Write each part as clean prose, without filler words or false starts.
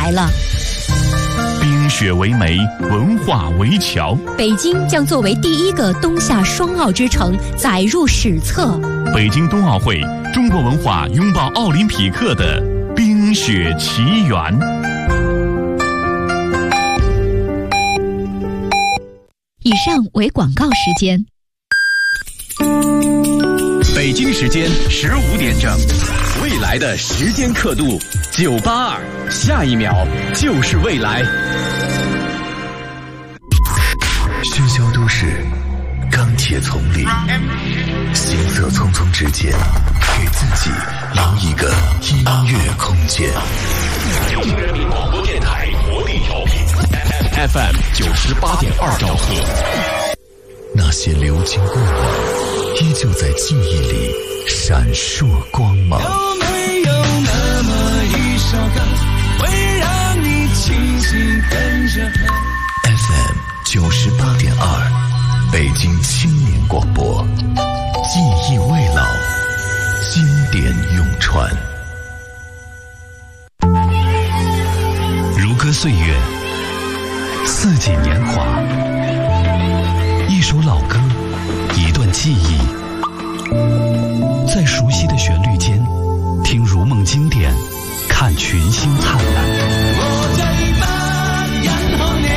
来了。 冰雪为媒，文化为桥， 北京将作为第一个冬夏双奥之城载入史册。 北京冬奥会，中国文化拥抱奥林匹克的冰雪奇缘。 以上为广告时间。 北京时间15点整，未来的时间刻度982，下一秒就是未来。 喧嚣都市，钢铁丛林，行色匆匆之间，给自己留一个音乐空间。 北京人民广播电台活力调频 FM 98.2兆赫。 那些流金过往，依旧在记忆里闪烁光芒。 有没有那么一首歌，会让你轻轻跟着和 FM 98.2，北京青年广播，记忆未老，经典永传。 如歌岁月，四季年华，一首老歌，一段记忆，在熟悉的旋律间，听如梦经典，看群星灿烂。 我這班人看你，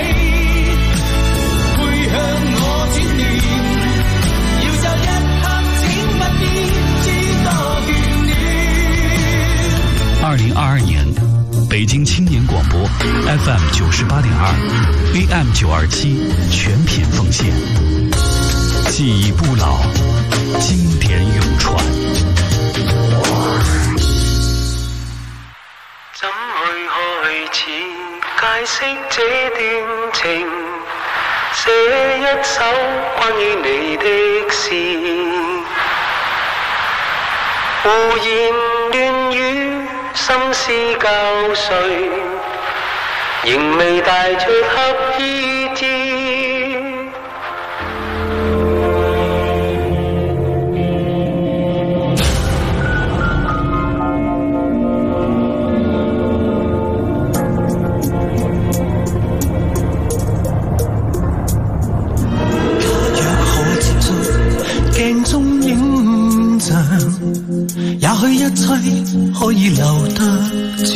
會向我轉念，要就一刻請不變，知多眷戀。 2022年，北京青年廣播 FM 98.2 AM 927全品奉獻，記憶不老，經典永傳。 怎去開始解釋這段情，寫一首關於你的詩，胡言亂語，心思交瘁，仍未帶出合意志。鏡中影像，也許一切可以留得住。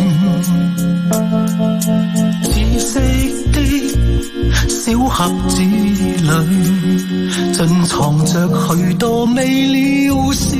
紫色的小盒子裏，盡藏着許多未了事。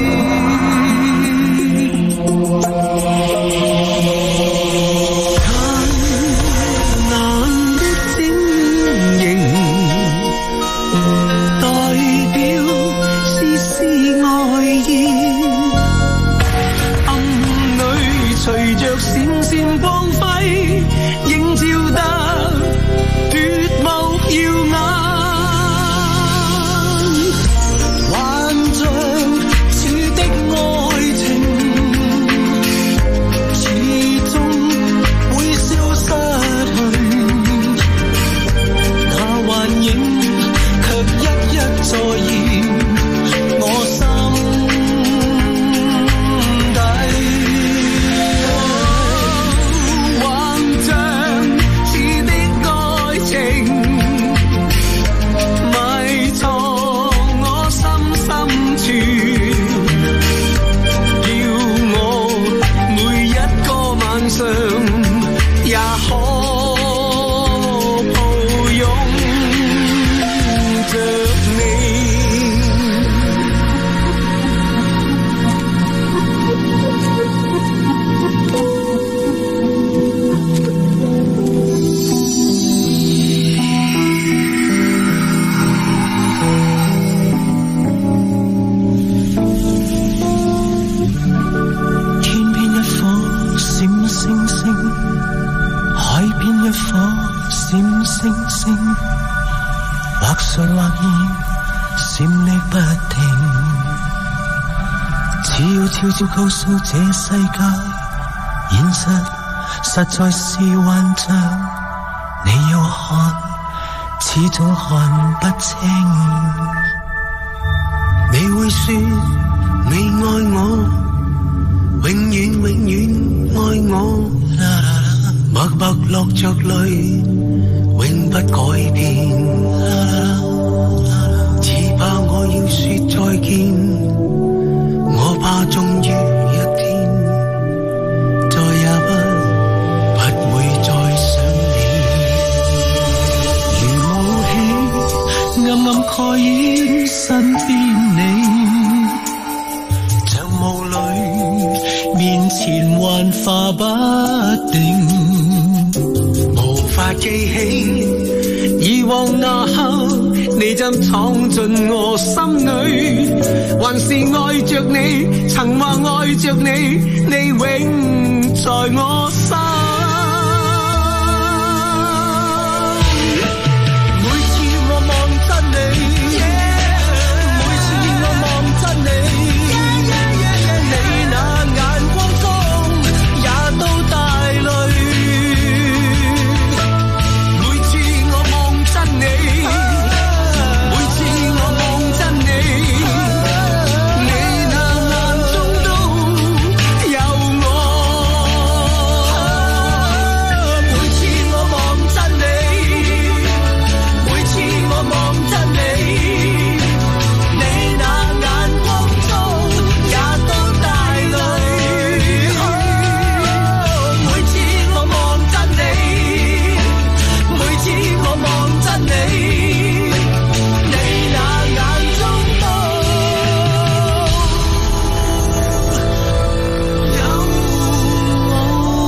悄悄告訴這世界，現實實在是幻象，你要看，始終看不清。你會說你愛我，永遠永遠愛我，啦啦啦。 落着泪，永不改變。只怕我要說再見，我怕終於一天，再也不會再想你。如霧氣暗暗蓋掩身邊你，像霧裏面前幻化不定，無法記起以往那刻你怎闖進我心裏，還是愛着你，曾話愛着你，你永在我心。每次我望真你，每次我望真你，你那眼光中也都帶淚。每次我望真你，每次我望真你，你那眼中都有我。每次我望真你，每次我望真你，你那眼光中也都帶淚。每次我望真你，每次我望真你，你那眼中都有我。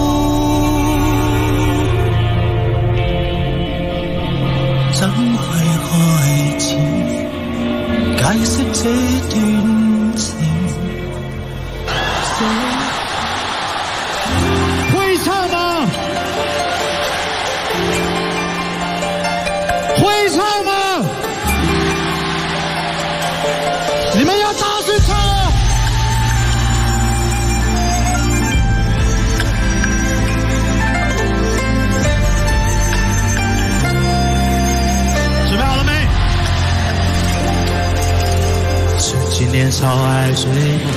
怎去開始解釋這段情？會唱嗎？會唱嗎？你們要大聲唱啊！准备好了沒？曾經年少愛追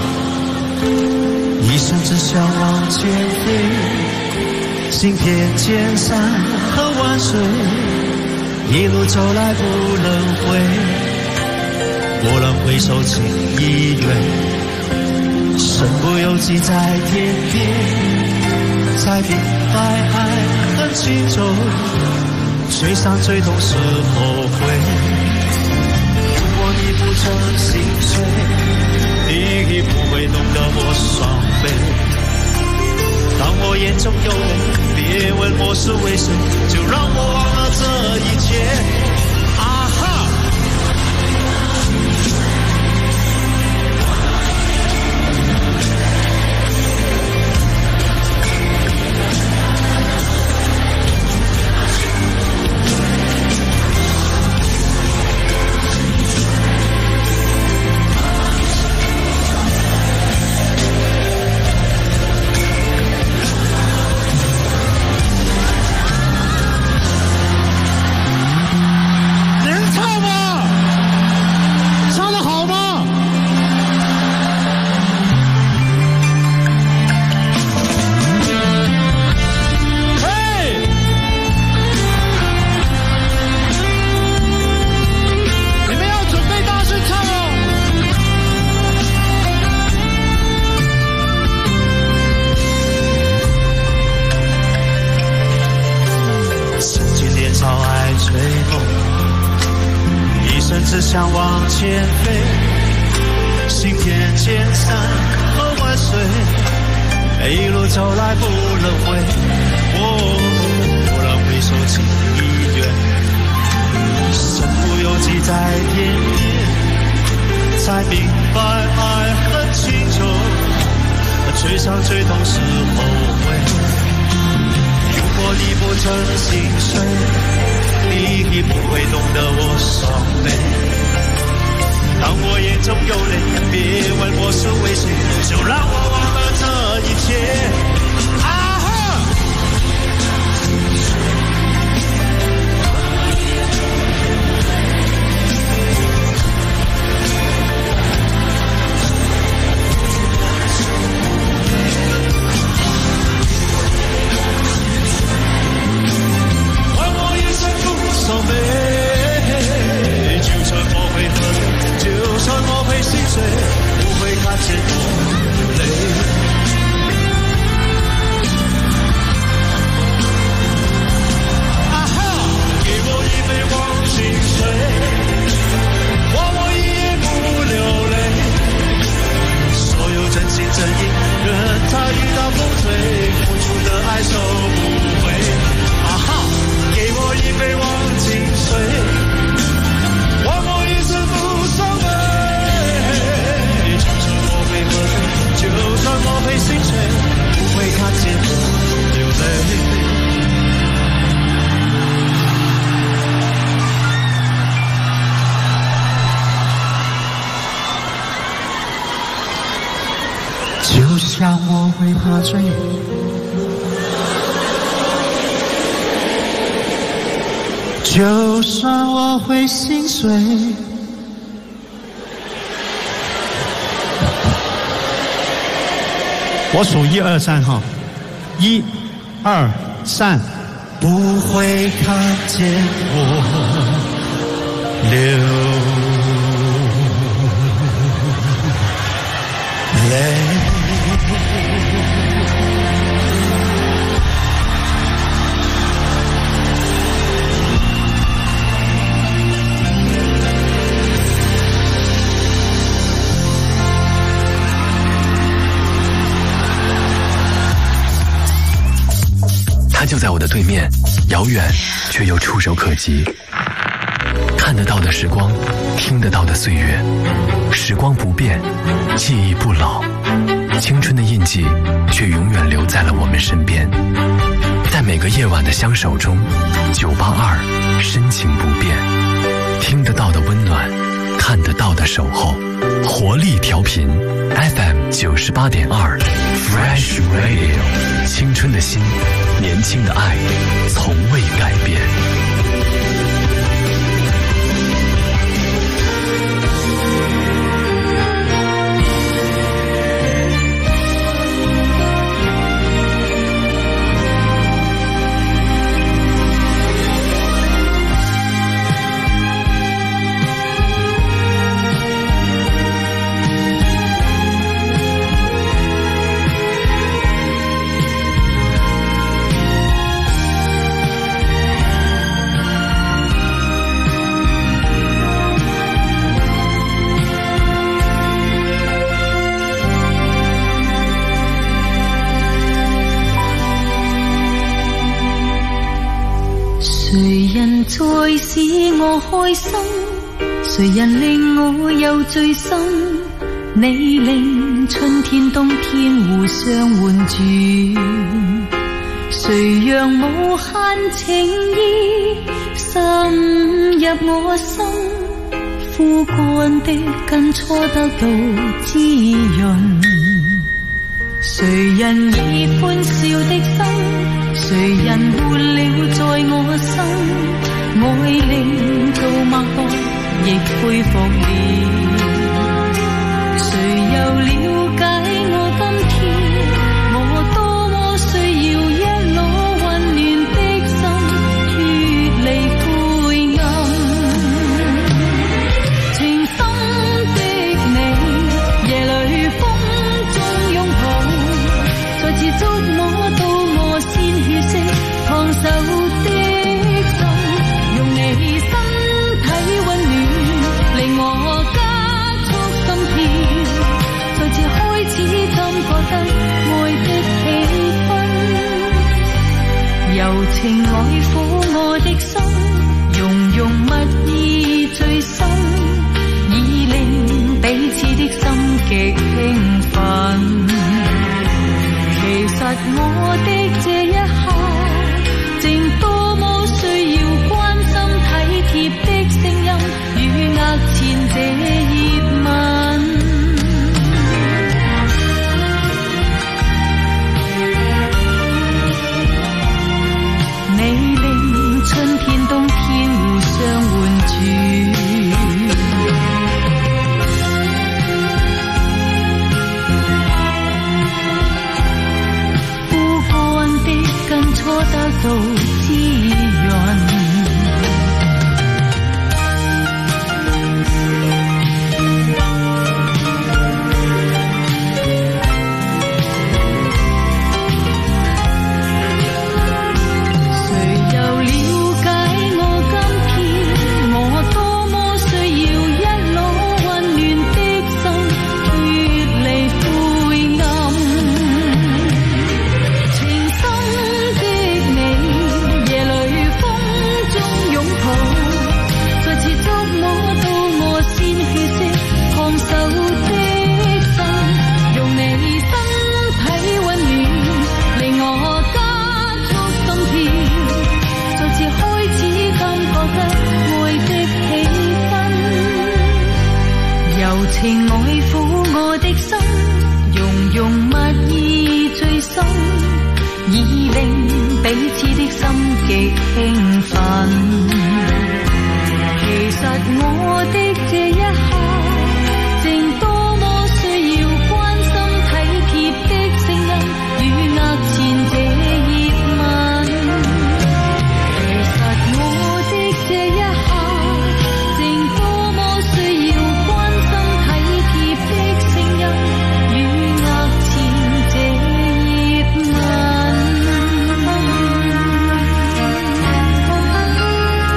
夢，一生只想往前飛，行遍千山和萬水，一路走來不能回，蓦然回首情已遠，身不由己在天邊，才明白愛很輕重，最傷最痛是後悔。如果你不曾心碎，你已不會懂得我傷悲。當我眼中有淚，別問我是為誰，就讓我忘了這一切。啊哈！只想往前飛，行遍千山和萬水，一路走來不能回。蓦然回首情已遠，身不由己在天邊，才明白愛很輕重，最傷最痛是後悔。如果你不曾心碎，你已不會懂得我傷悲。當我眼中有淚，別問我是為誰，就讓我忘了這一切。 会怕追，就算我会心碎。我数1、2、3哈，1、2、3，不会看见我流泪。 它就在我的对面，遥远却又触手可及。看得到的时光，听得到的岁月，时光不变，记忆不老，青春的印记却永远留在了我们身边。在每个夜晚的相守中，982深情不变，听得到的温暖，看得到的守候，活力调频 FM 98.2 Fresh Radio， 青春的心，年轻的爱，从未改变。 才使我開心，誰人令我又醉心？你令春天冬天互相換轉，誰讓無限情意滲入我心？枯乾的根初得到滋潤，誰人以歡笑的心，誰人活了在我心？愛令到脈搏亦恢復了，誰又了解我今天？我多麼需要一顆溫暖的心，脫離灰暗。情深的你，夜裏風中擁抱，再次觸摸到我鮮血色燙手的。柔情愛撫我的心，融融蜜意最深，已令彼此的心極興奮。其實我的這一刻，正多麼需要關心體貼的聲音，與額前這熱吻。你令春天冬天互相換轉，枯乾的根初得到滋潤。風的心極興奮。其實我的這一刻，正多麼需要關心體貼的聲音與額前這熱吻。其實我的這一刻，正多麼需要關心體貼的聲音與額前這熱吻。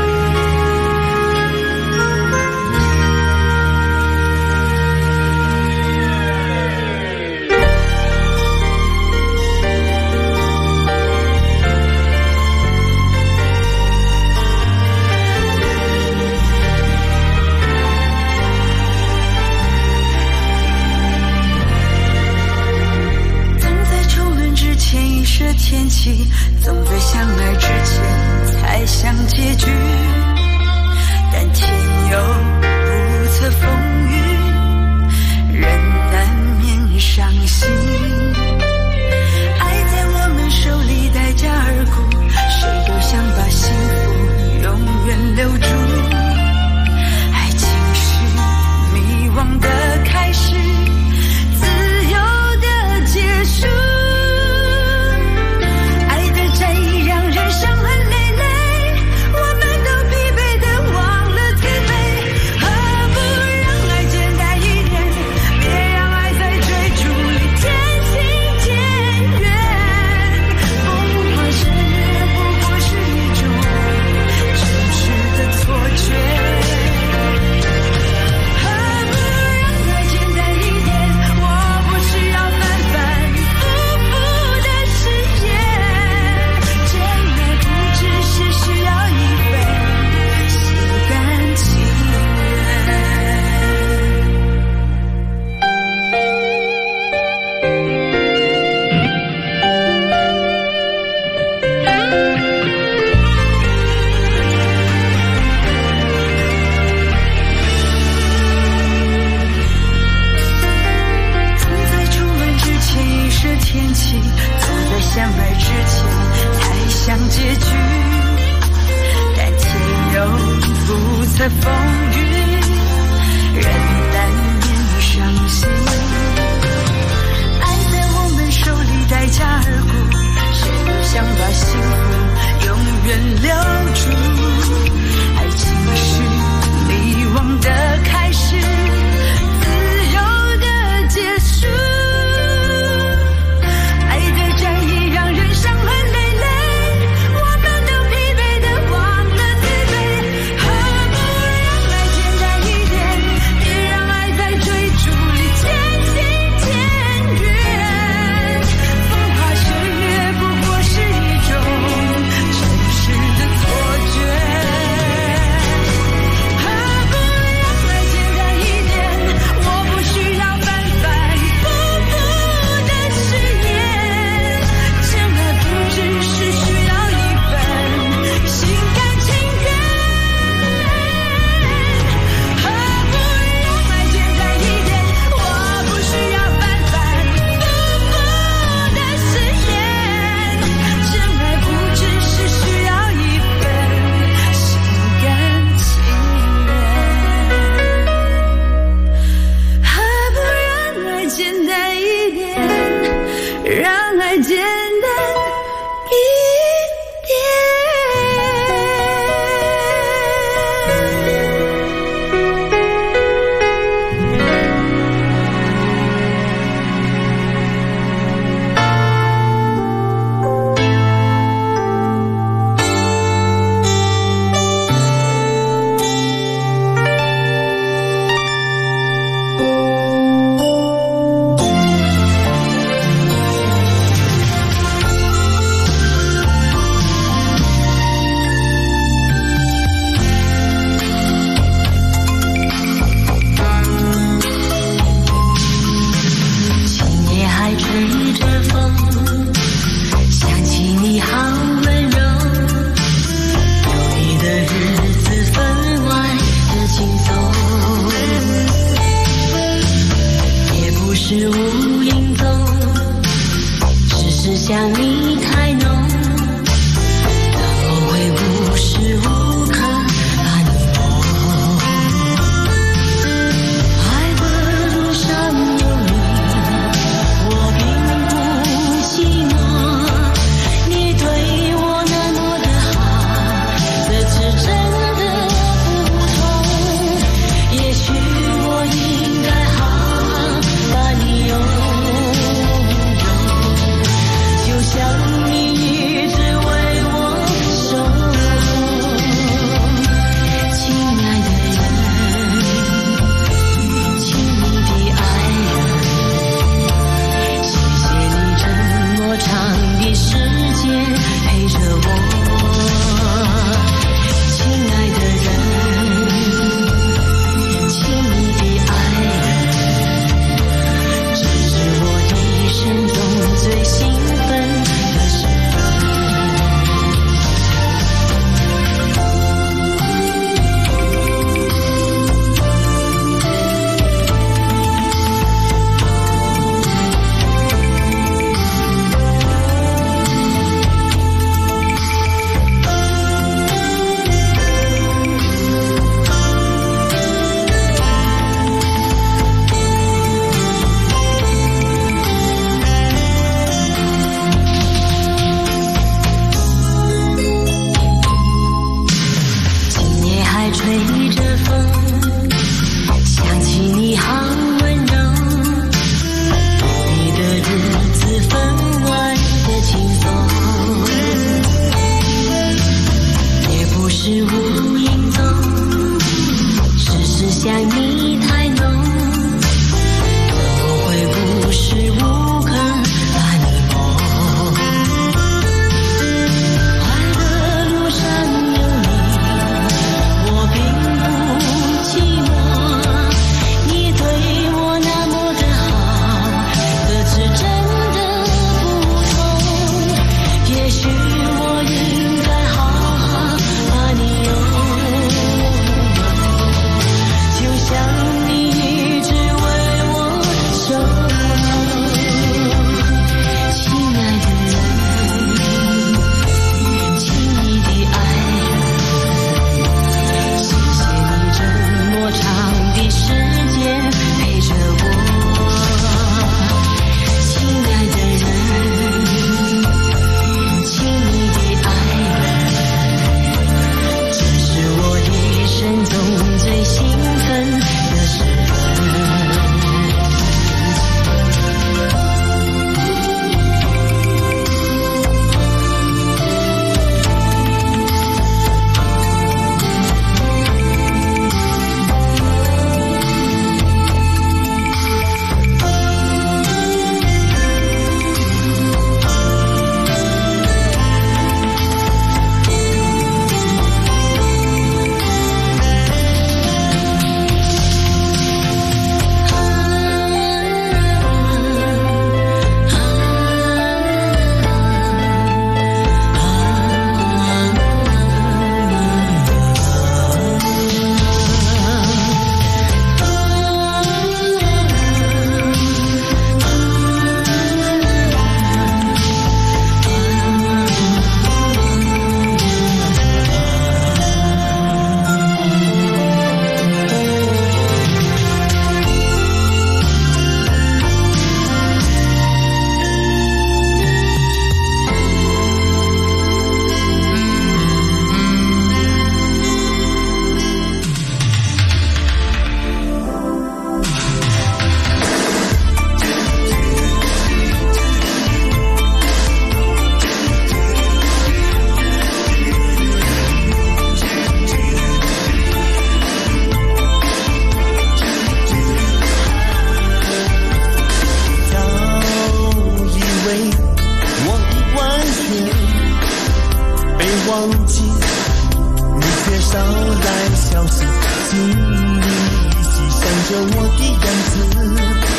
忘记，你却少来消息，心里依稀想着我的样子。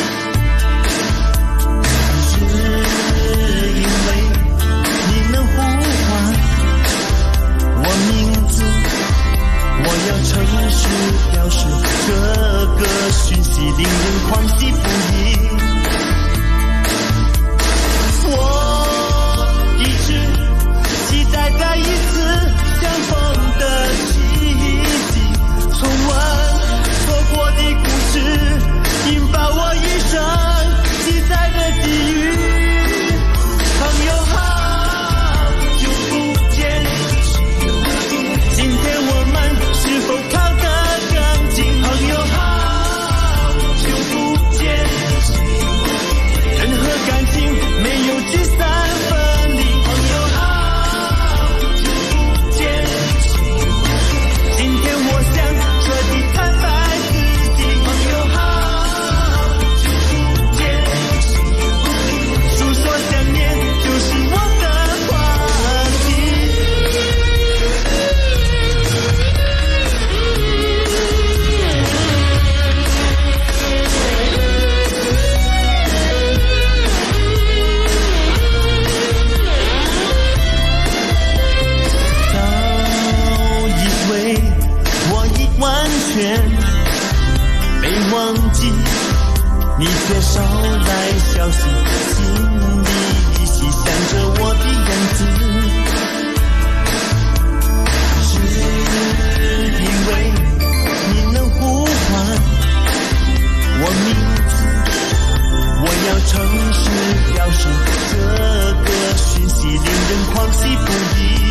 是因为你能呼唤我名字，我要诚实表示，这个讯息令人狂喜不已。我一直期待再一次相逢的奇迹，重温错过的故事，引爆我一生期待的际遇。朋友好久不见，今天我们是否靠得更近？朋友好久不见，任何感情没有聚散分离。朋友好久不见，今天我想彻底坦白自己。朋友好久不见，诉说想念就是我的话题。早以为我已完全被忘记，你却捎来消息，心里依稀想着我的样子。是因为你能呼唤我名字，我要诚实表示，这个讯息令人狂喜不已。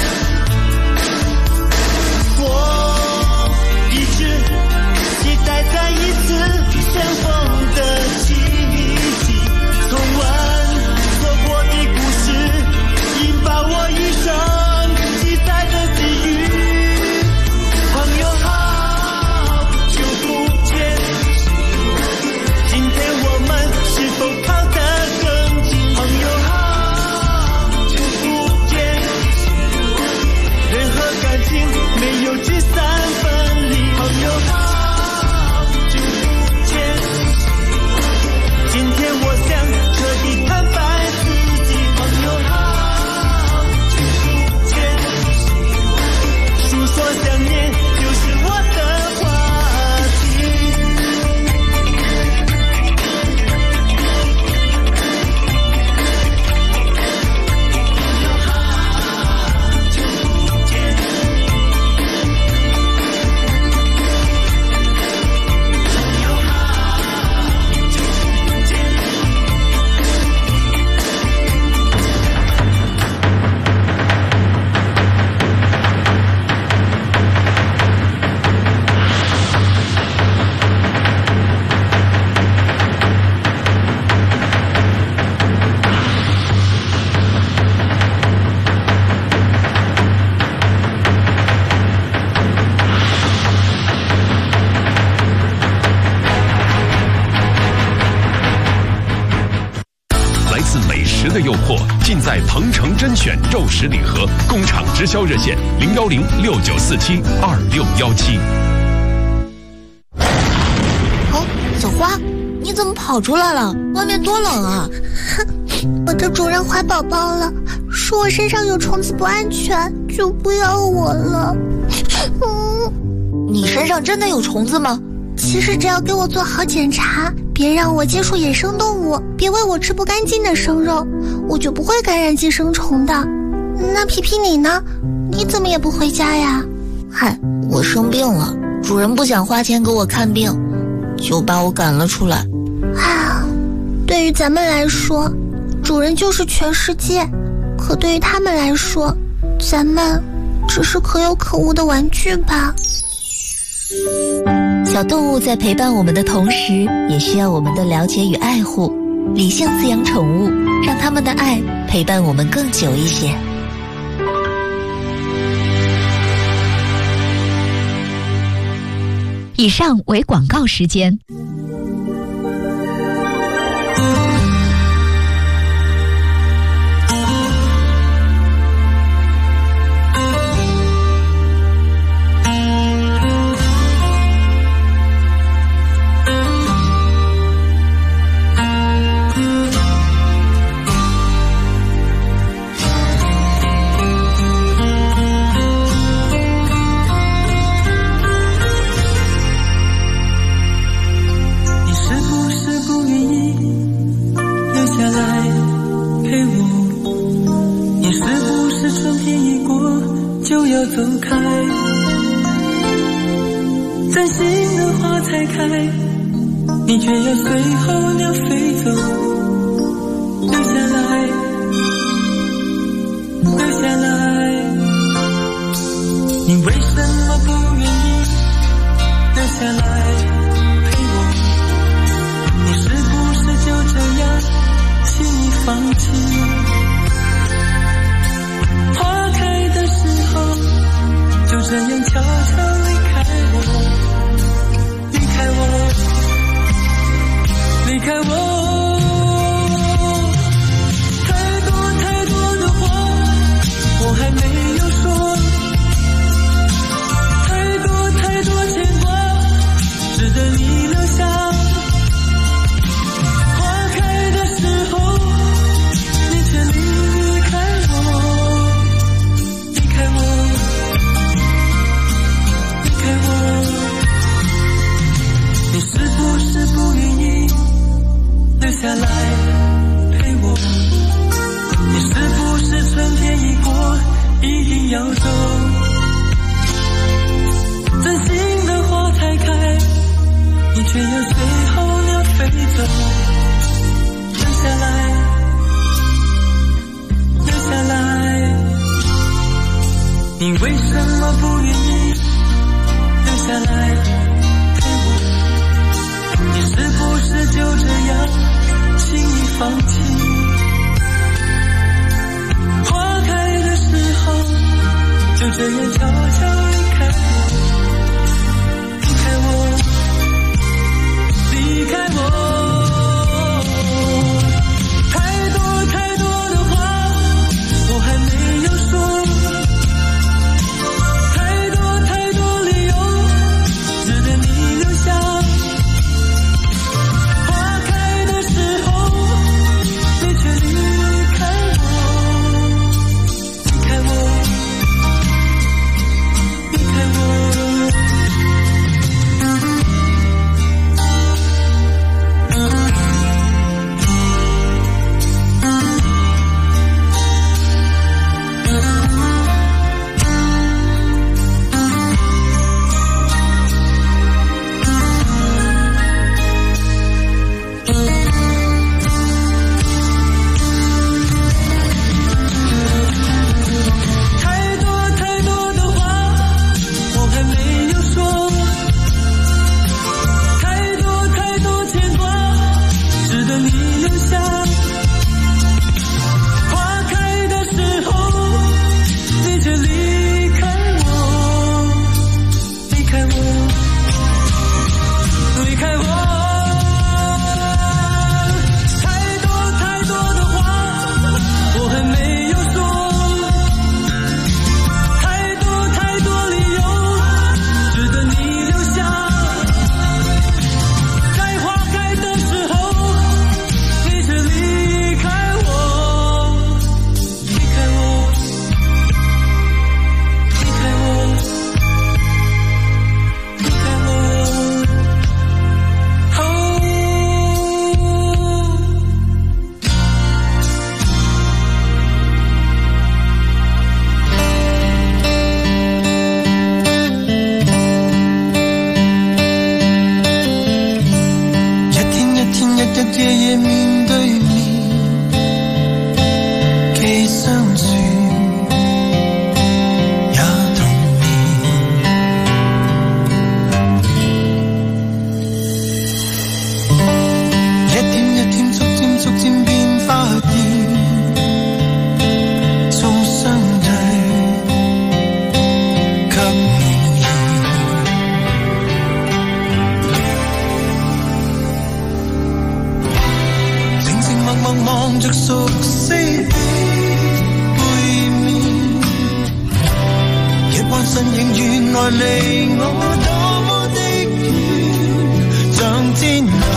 我一直期待再一次相逢的奇迹，重温错过的故事，引爆我一生期待的际遇。朋友好久不见，今天我们是否靠得更近？朋友好久不见，任何感情没有聚散分离。朋友好久不见，今天我想彻底坦白自己。朋友好久不见，诉说想念就是我的话题。 的诱惑尽在鹏城甄选肉食礼盒，工厂直销热线01069472617。 哦，小花，你怎么跑出来了？外面多冷啊！ 我的主人怀宝宝了，说我身上有虫子不安全，就不要我了。 你身上真的有虫子吗？ 其实只要给我做好检查，别让我接触野生动物，别喂我吃不干净的生肉，我就不会感染寄生虫的。那皮皮你呢？你怎么也不回家呀？ 嗨，我生病了，主人不想花钱给我看病，就把我赶了出来。 对于咱们来说，主人就是全世界，可对于他们来说，咱们只是可有可无的玩具吧。 小动物在陪伴我们的同时，也需要我们的了解与爱护。理性饲养宠物，让他们的爱陪伴我们更久一些。 以上为广告时间。 就要走开，真心的花才开，你却要随候鸟飞走，留下来，留下来，你为什么不愿意留下来陪我？你是不是就这样轻易放弃？花开的时候就这样悄悄离开我，离开我，离开我。太多太多的话我还没有说，太多太多牵挂值得你留下。花开的时候你却离开我，离开我，离开我。你是不是不愿意留下来陪我？你是不是春天一过一定要走？真心的花才开，你却要随候鸟飞走，留下来，留下来。你为什么不愿意留下来陪我？你是不是就这样轻易放弃？花开的时候就这样悄悄离开我，离开我，离开我。太多太多的话我还没有说，太多太多理由值得你留下。花开的时候你却离开我，离开我，离开我。太多太多的话我还没有说，太多太多牵挂值得你留下。花开的时候你却离开我，离开我，离开我。太多太多的话我还没有说，太多太多理由值得你留下。在花开的时候你却离开我，离开我，离开我，离开我。哦。一天一天日日夜夜面對面，既相處也同眠。一天一天逐漸逐漸變發現，終相對卻無言。靜靜默默望着熟悉的背面，亦還身影原來離我多麼的遠，像天涯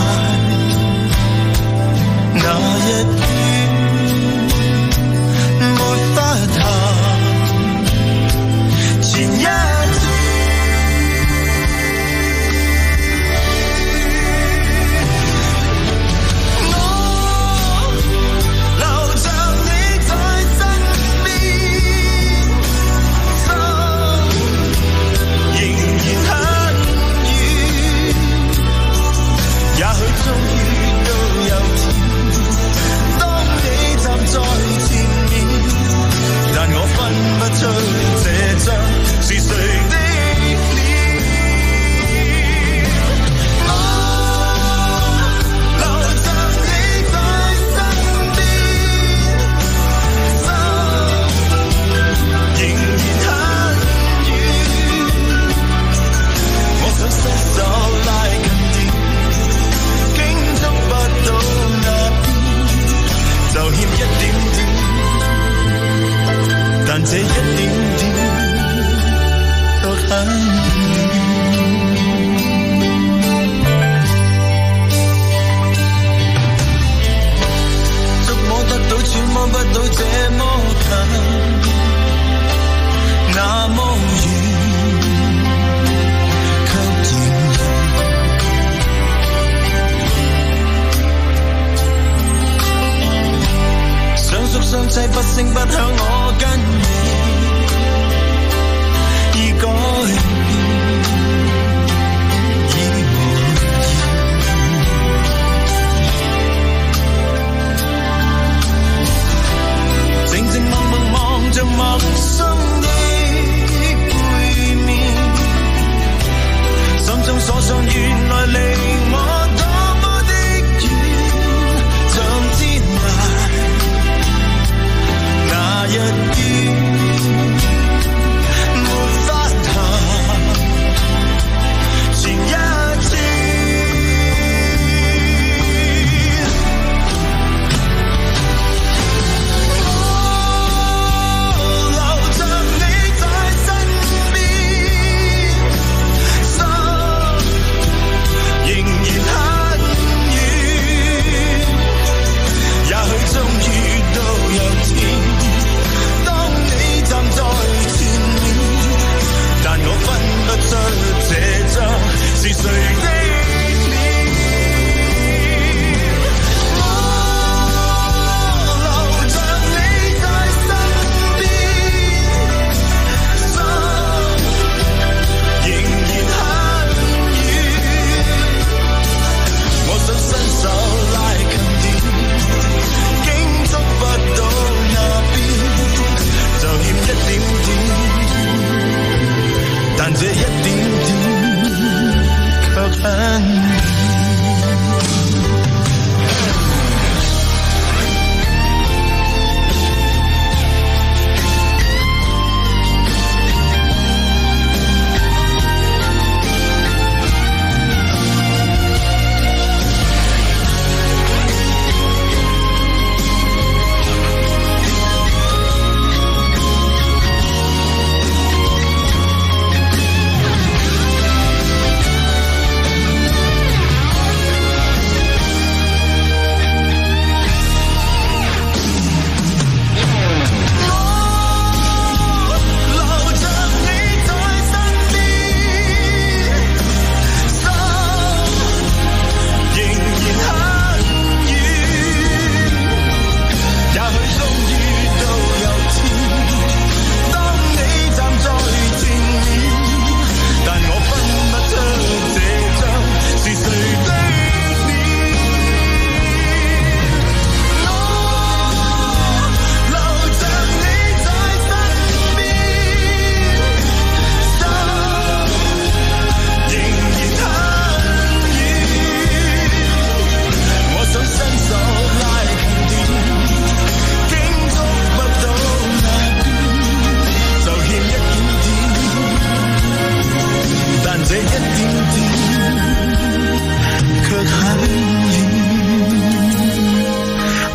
那一段沒法談。前一天我留着你在身邊。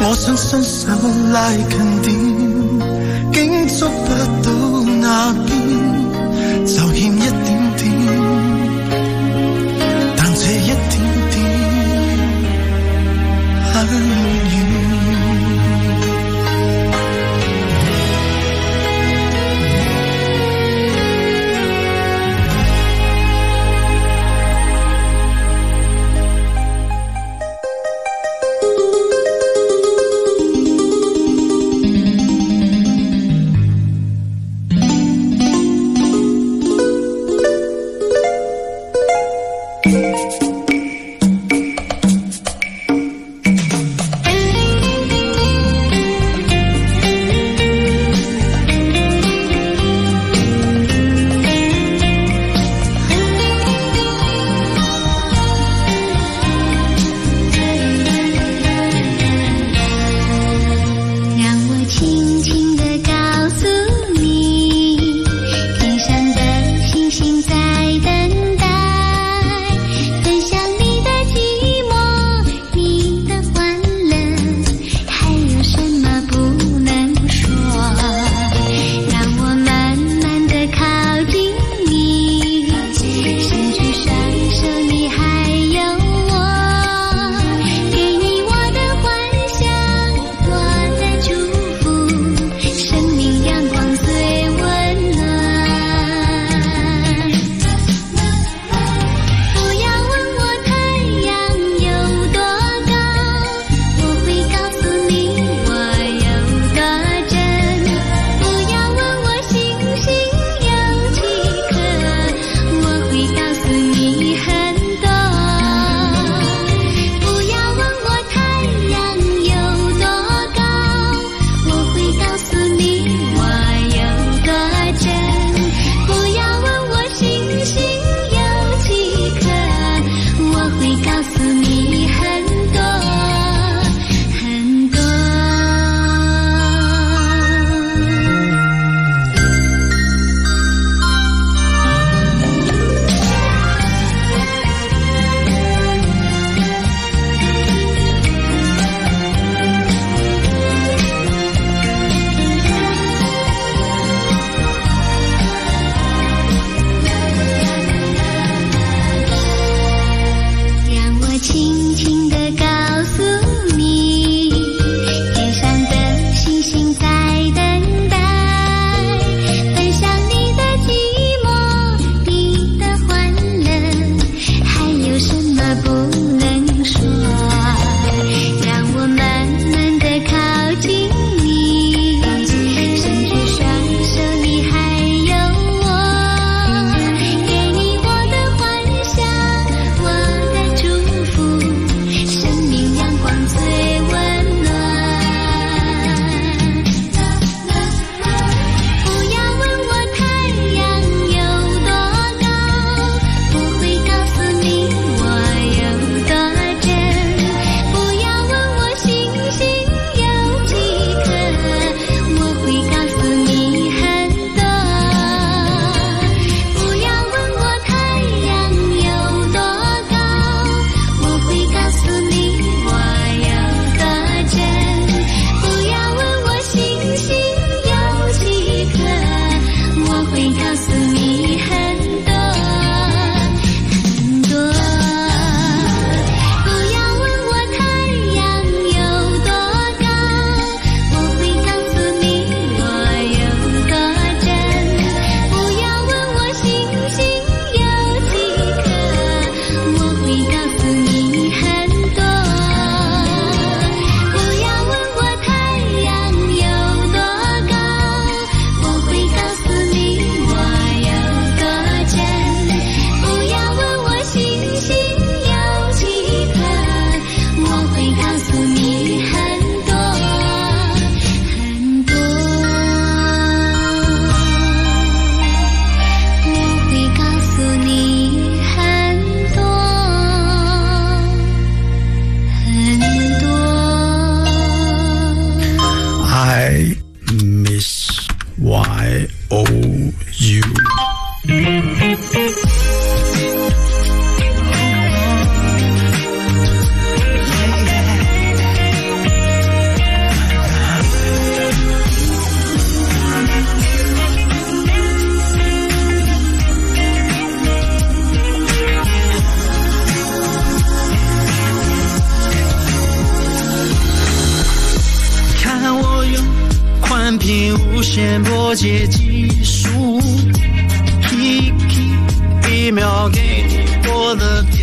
我想伸手拉近點，竟觸不到那邊，就欠一點點，但這一點點很遠。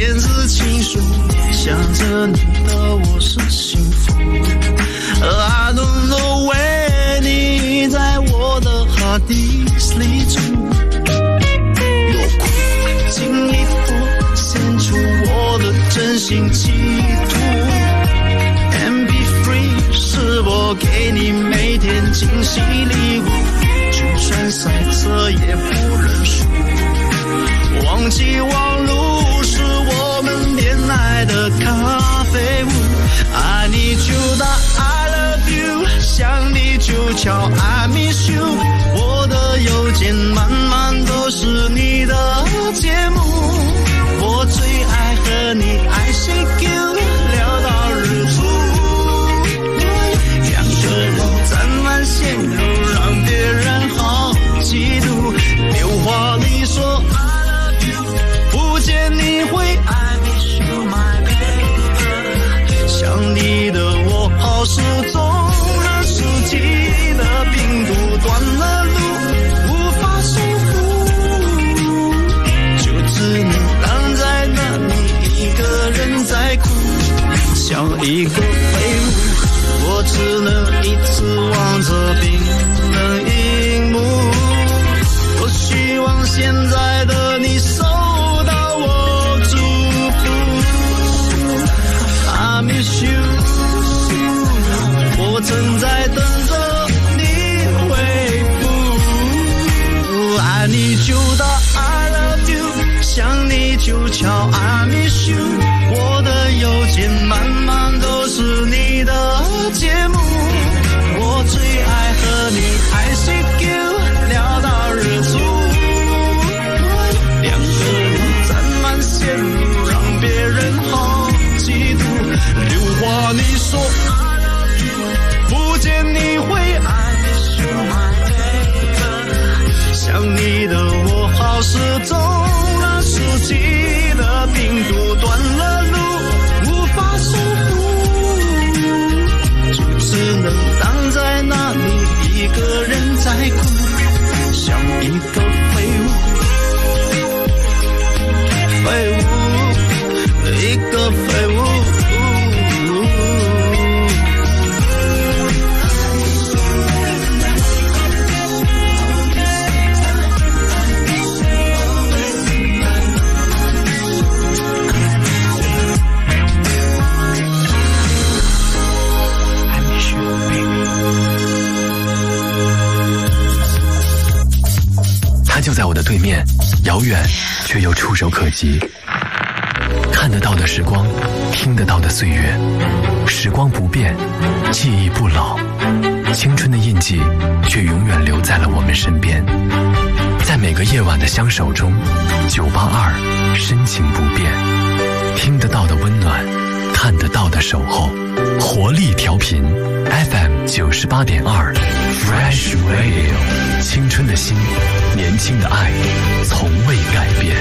电子情书，想着你的我是幸福。I don't know where 你在我的 hard disk 里住，有苦尽力不献出我的真心企图。MP3 是我给你每天惊喜礼物，就算赛车也不认输。忘记网路是我们恋爱的咖啡屋。爱你就打 I love you， 想你就敲 I miss you， 我的邮件满满都是你的节目。我最爱和你爱 shake you， 聊到日出。两个人沾满鲜肉，让别人好嫉妒。电话里说不见你会 I miss you my baby， 想你的我好失踪了，手机的病毒断了路，无法修复，就只能挡在那里一个人在哭，像一个废物，我只能一直望着冰冷荧幕。我希望现在的你收到我祝福。I miss you， 我正在等着你回复。爱你就打 I love you， 想你就敲 I miss you， 我的邮件满满都是你的节目。我最爱和你爱 shake you， 聊到日出。两个人沾满鲜乳，让别人好嫉妒。榴花你说 I love you， 不见你会 I miss you my baby， 想你的我好失踪了，手机的病毒断了路，无法修复，就只能挡在那里一个人在哭，像一个废物，废物，一个废物。 就在我的对面，遥远却又触手可及。看得到的时光，听得到的岁月，时光不变，记忆不老，青春的印记却永远留在了我们身边。在每个夜晚的相守中，982深情不变，听得到的温暖，看得到的守候，活力调频 FM 98.2 Fresh Radio， 青春的心，年轻的爱，从未改变。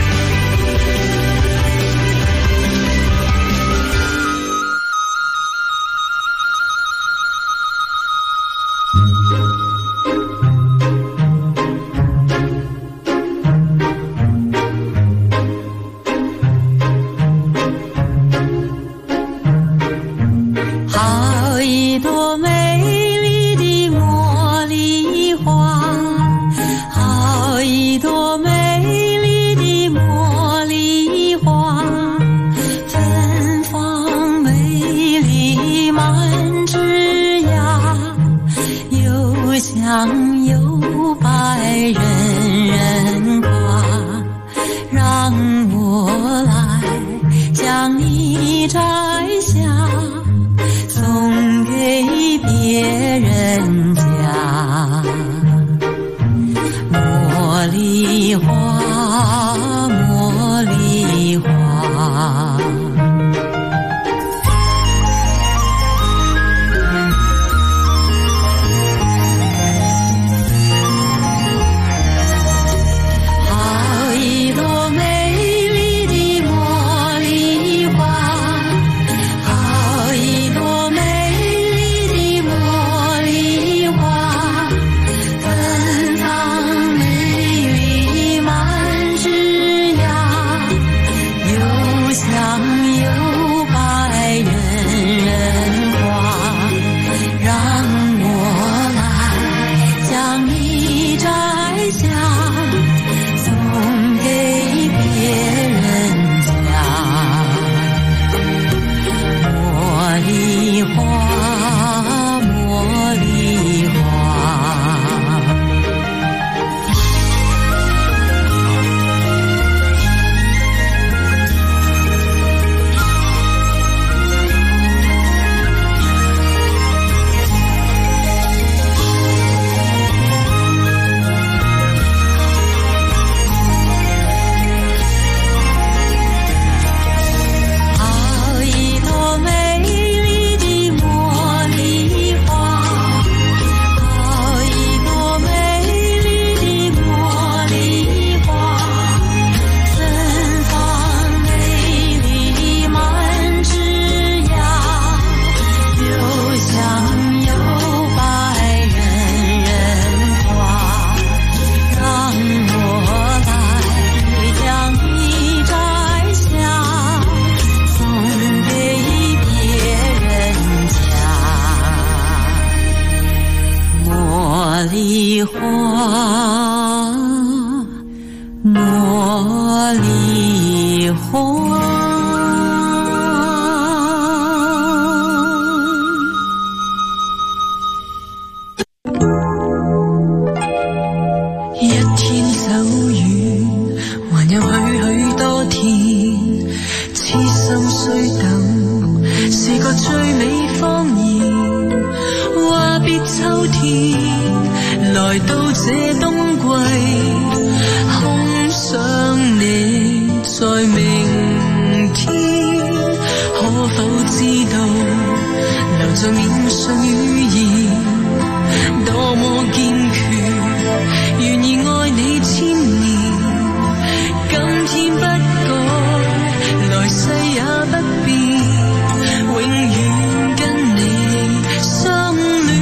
茉莉花。 最美方言，話別秋天來到這冬季，空想你在明天，可否知道留在面上語言多麼堅決，願意愛你千年，今天不改，來世也不變。永遠跟你相戀，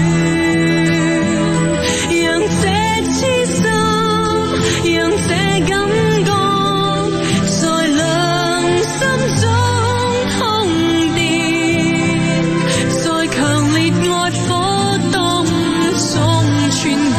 讓這痴心，讓這感覺在良心中通電，在強烈愛火當中串。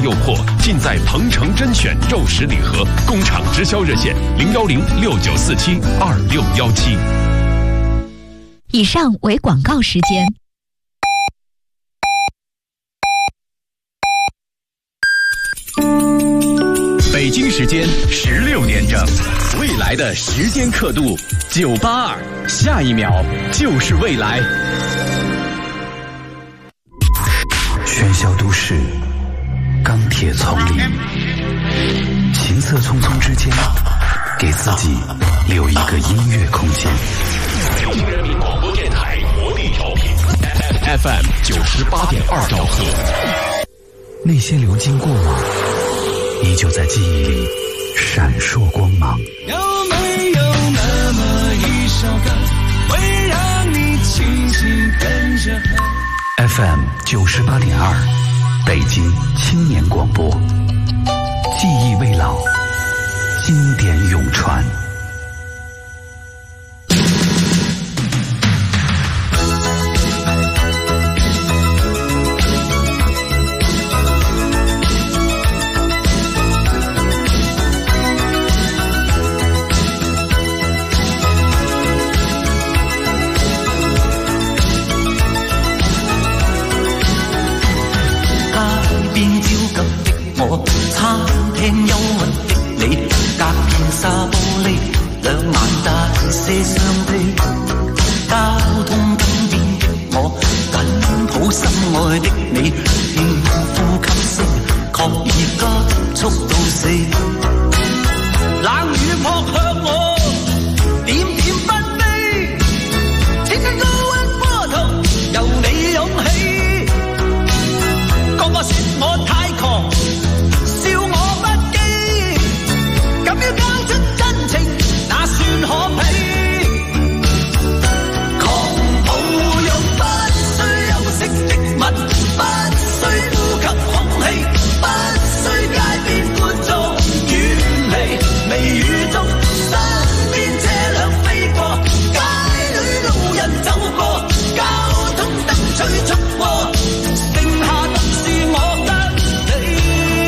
诱惑，尽在鹏程甄选肉食礼盒。工厂直销热线01069472617。 以上为广告时间。 北京时间16点整，未来的时间刻度982，下一秒就是未来。 喧嚣都市，钢铁丛林，行色匆匆之间，给自己留一个音乐空间。 北京人民广播电台活力调频 FM 98.2兆赫。 那些流金过往，依旧在记忆里闪烁光芒。 有没有那么一首歌，会让你轻轻跟着和 FM 98.2，北京青年广播，记忆未老，经典永传。 餐廳憂鬱的你，隔片沙玻璃，兩眼帶些傷悲。交通燈邊的我，緊抱心愛的你，輕呼吸聲，確已急速到死。冷雨撲向我，點點紛飛，千斤高溫波濤，由你湧起。個個說我太狂。要交出真情，那算可比？狂暴用不需休息的吻，不需呼吸空氣，不需街邊觀眾遠離，微雨中身邊車輛飛過，街裏路人走過，交通燈催促我，剩下的是我跟你。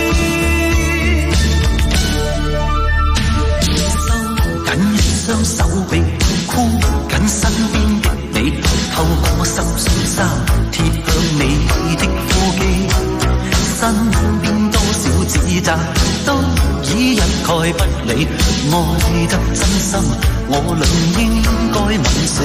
雙手臂箍緊身邊的你，透過濕碎衫貼向你的呼機，身邊多少指責都已一概不理，愛得真心我倆應該吻死。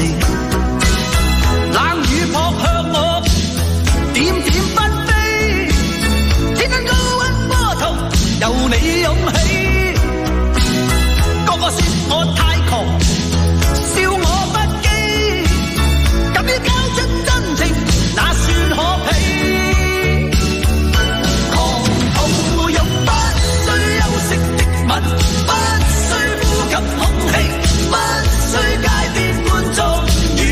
冷雨撲向我，點點紛飛，千斤高溫波濤由你湧起，個個說我太狂，笑我不羈，敢於交出真情，那算可比？狂暴用不需休息的吻，不需呼吸空氣，不需街邊觀眾遠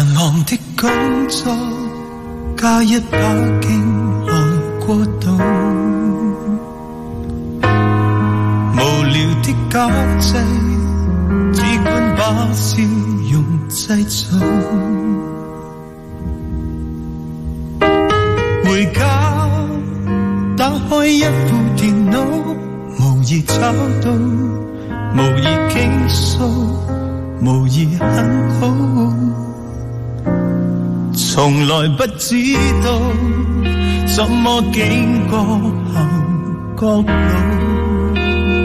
繁忙的工作加一把勁來過渡，無聊的交際只管把笑容製造，回家打開一部電腦，無疑找到，無疑傾訴，無疑很好，從來不知道怎麼經過行角路，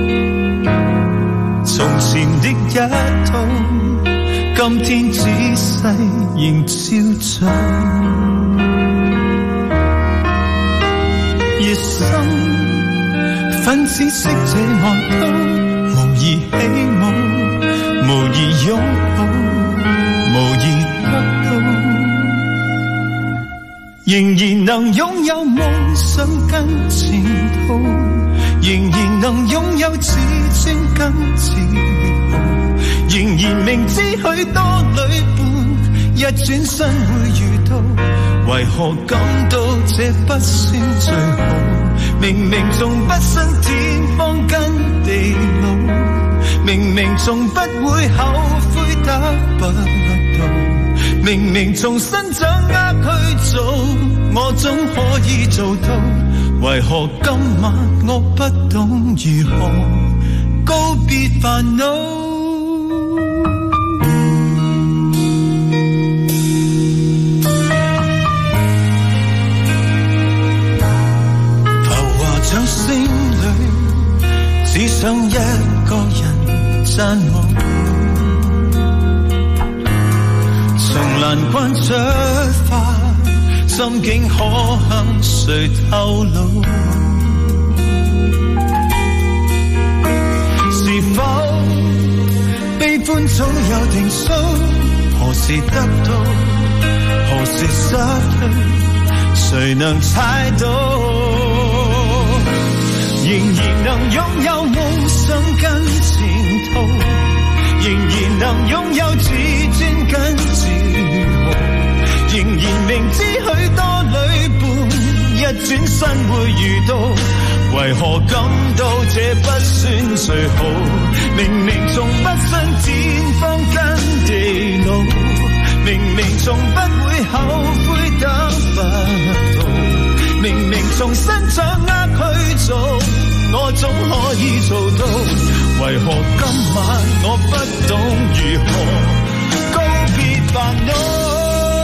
從前的一套今天仔細仍照做，熱心分只識這愛都無意起舞，無意擁抱，無意得到，仍然能擁有夢想跟前途，仍然能擁有自尊跟自豪，仍然明知許多旅伴一轉身會遇到，為何感到這不算最好？明明從不新天荒跟地老，明明從不會後悔得不到，明明從新掌握去做，我總可以做到，為何今晚我不懂如何告別煩惱？掌聲裏只想一個人讚我，從難關出發，心境可向誰透露？是否悲歡早有定數？何時得到，何時失去，誰能猜到？仍然能擁有夢想跟前途，仍然能擁有自尊跟自豪，仍然明知許多旅伴一轉身會遇到，為何感到這不算最好？明明從不信天荒跟地老，明明從不會後悔得不到，明明從新掌握去做，我總可以做到，為何今晚我不懂如何告別煩惱？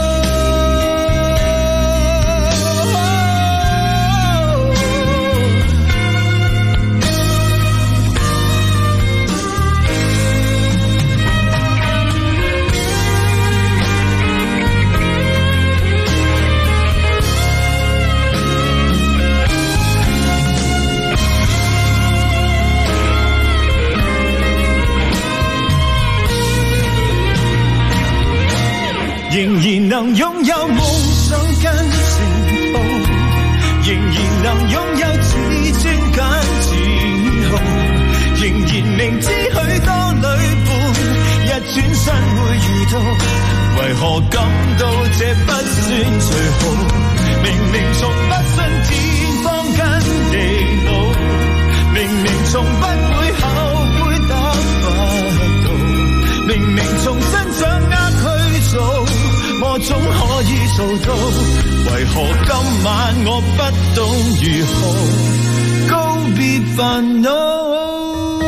仍然能擁有夢想跟前途，仍然能擁有自尊跟自豪，仍然明知許多旅伴一轉身會遇到，為何感到這不算最好？明明從不信天荒跟地老，明明從不會後悔得不到，明明從新掌握去做，我總可以做到，為何今晚我不懂如何告別煩惱？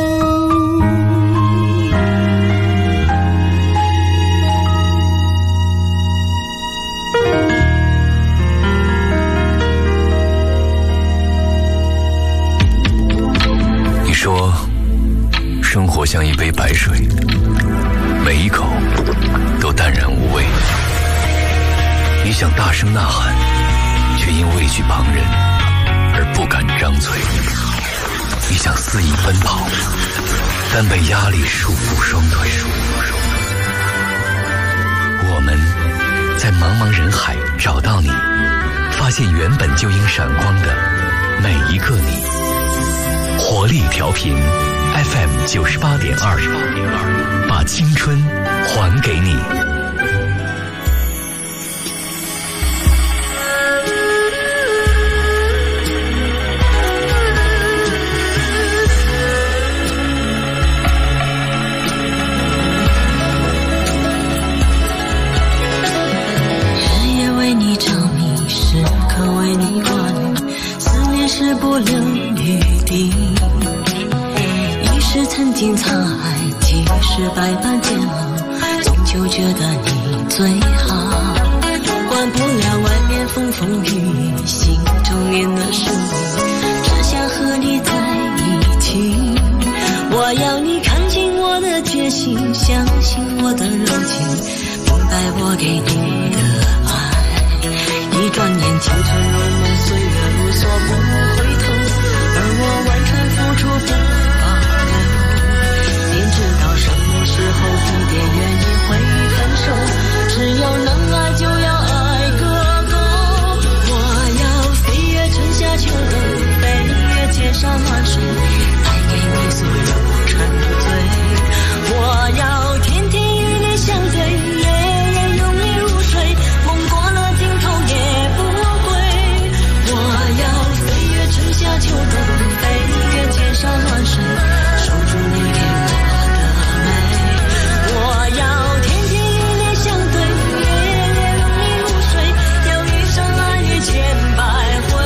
你說生活像一杯白水，每一口都淡然無味。你想大聲吶喊，卻因畏懼旁人而不敢張嘴。你想肆意奔跑，但被壓力束縛雙腿。我們在茫茫人海找到你，發現原本就應閃光的每一個你。活力調頻 FM 98.2，把青春還給你。 风雨，心中念的是你，只想和你在一起。我要你看清我的决心，相信我的柔情，明白我给你的爱。一转眼青春如梦，岁月如梭不回头，而我完全付出不保留。天知道什么时候地点原因会分手，只要能爱就要爱个够。我要飞越春夏秋冬，飞越千山万水，带给你所有沉醉。我要天天与你相对，夜夜拥你入睡，梦过了尽头也不归。我要飞越春夏秋冬，飞越千山万水，守住你给我的美。我要天天与你相对，夜夜拥你入睡，要一生爱你千百回。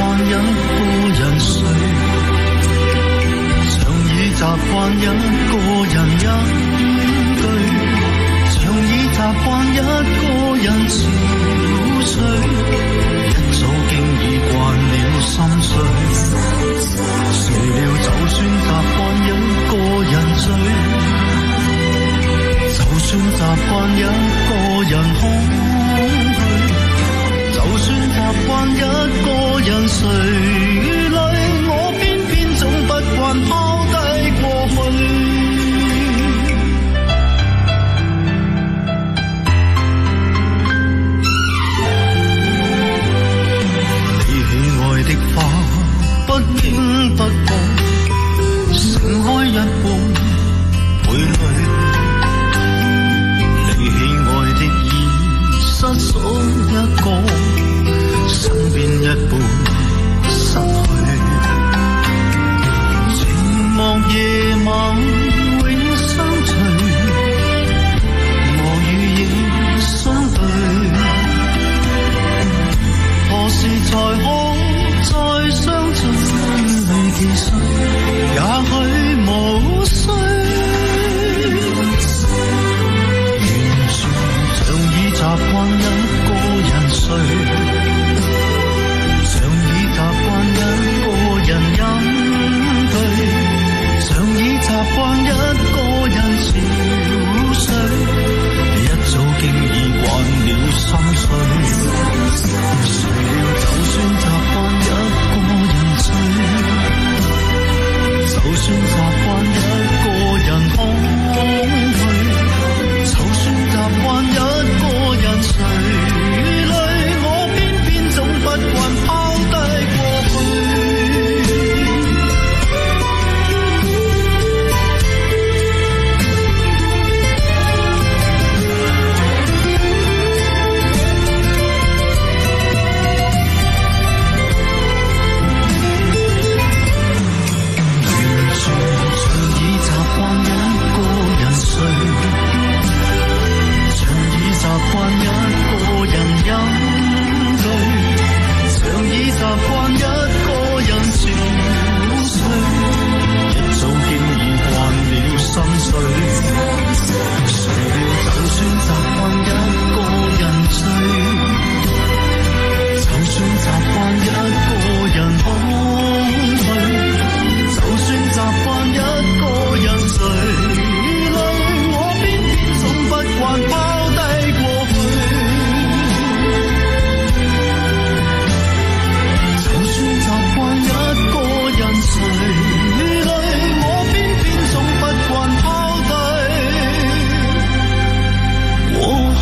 習慣一個憔悴，一早經已慣了心碎。誰料就算習慣一個人醉，就算習慣一個人空虛，就算習慣一個人垂淚，我偏偏總不慣拋低過去。的花不經不覺盛開一半倍淚，你喜愛的已失所一個，身邊一半失去，寂寞夜晚永相隨，我與影相對，何時才可再相聚？你其實也許無需，完全像已習慣一個人睡，像已習慣一個人飲醉，像已習慣一個人憔悴，一早經已慣了心碎。誰料就算習慣一個人醉，就算習慣一個人空虛，就算習慣一個人垂淚，我偏偏總不慣拋低過去。習慣一個人飲醉，像已習慣一個人憔悴，一早經已慣了心碎。誰料就算習慣一個人醉，就算習慣一個人空虛，就算習慣一個人垂淚，我偏偏總不慣拋低過去。就算習慣一個人垂淚，我偏偏總不慣拋低過去。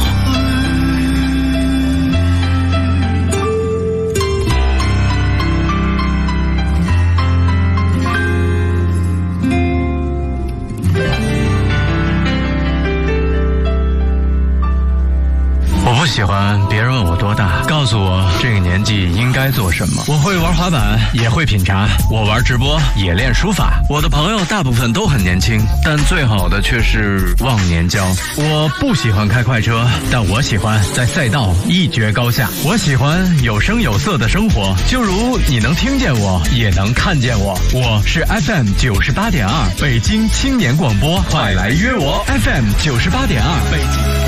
我不喜欢别人问我多大，告诉我这个年纪应该做什么。我会玩滑板，也会品茶，我玩直播，也练书法。我的朋友大部分都很年轻，但最好的却是忘年交。我不喜欢开快车，但我喜欢在赛道一决高下。我喜欢有声有色的生活，就如你能听见我，也能看见我。我是 FM 98.2北京青年广播，快来约我 FM 98.2北京。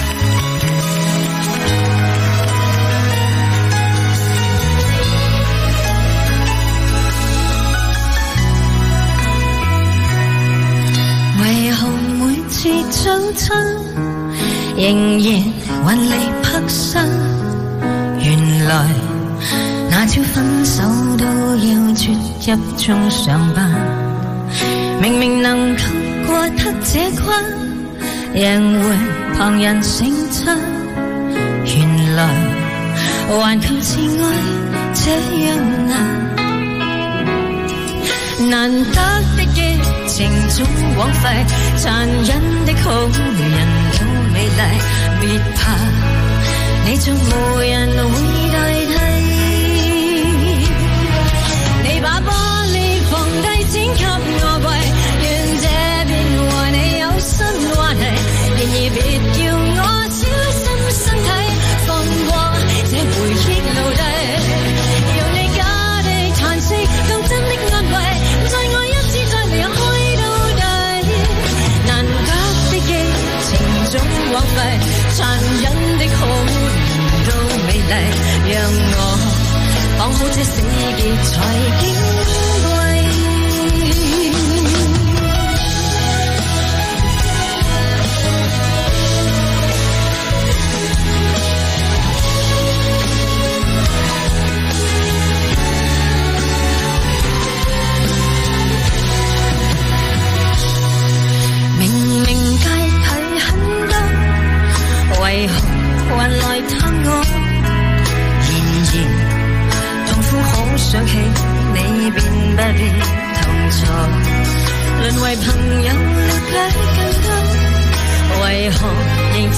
為何每次相親，仍然魂離魄散？原來那朝分手都要啜泣中上班。明明能夠過得這關，仍會旁人成親。原來頑強自愛這樣難。難得的激情總枉費，殘忍的好人都美麗，別怕，你將無人會代替。你把玻璃放低剪給我跪，願這邊和你有新關係，然而別叫我小心身體，放過這回憶奴隸，用你假的嘆息當真的安慰，再愛一次再離開到底。難得的激情總枉費，殘忍的好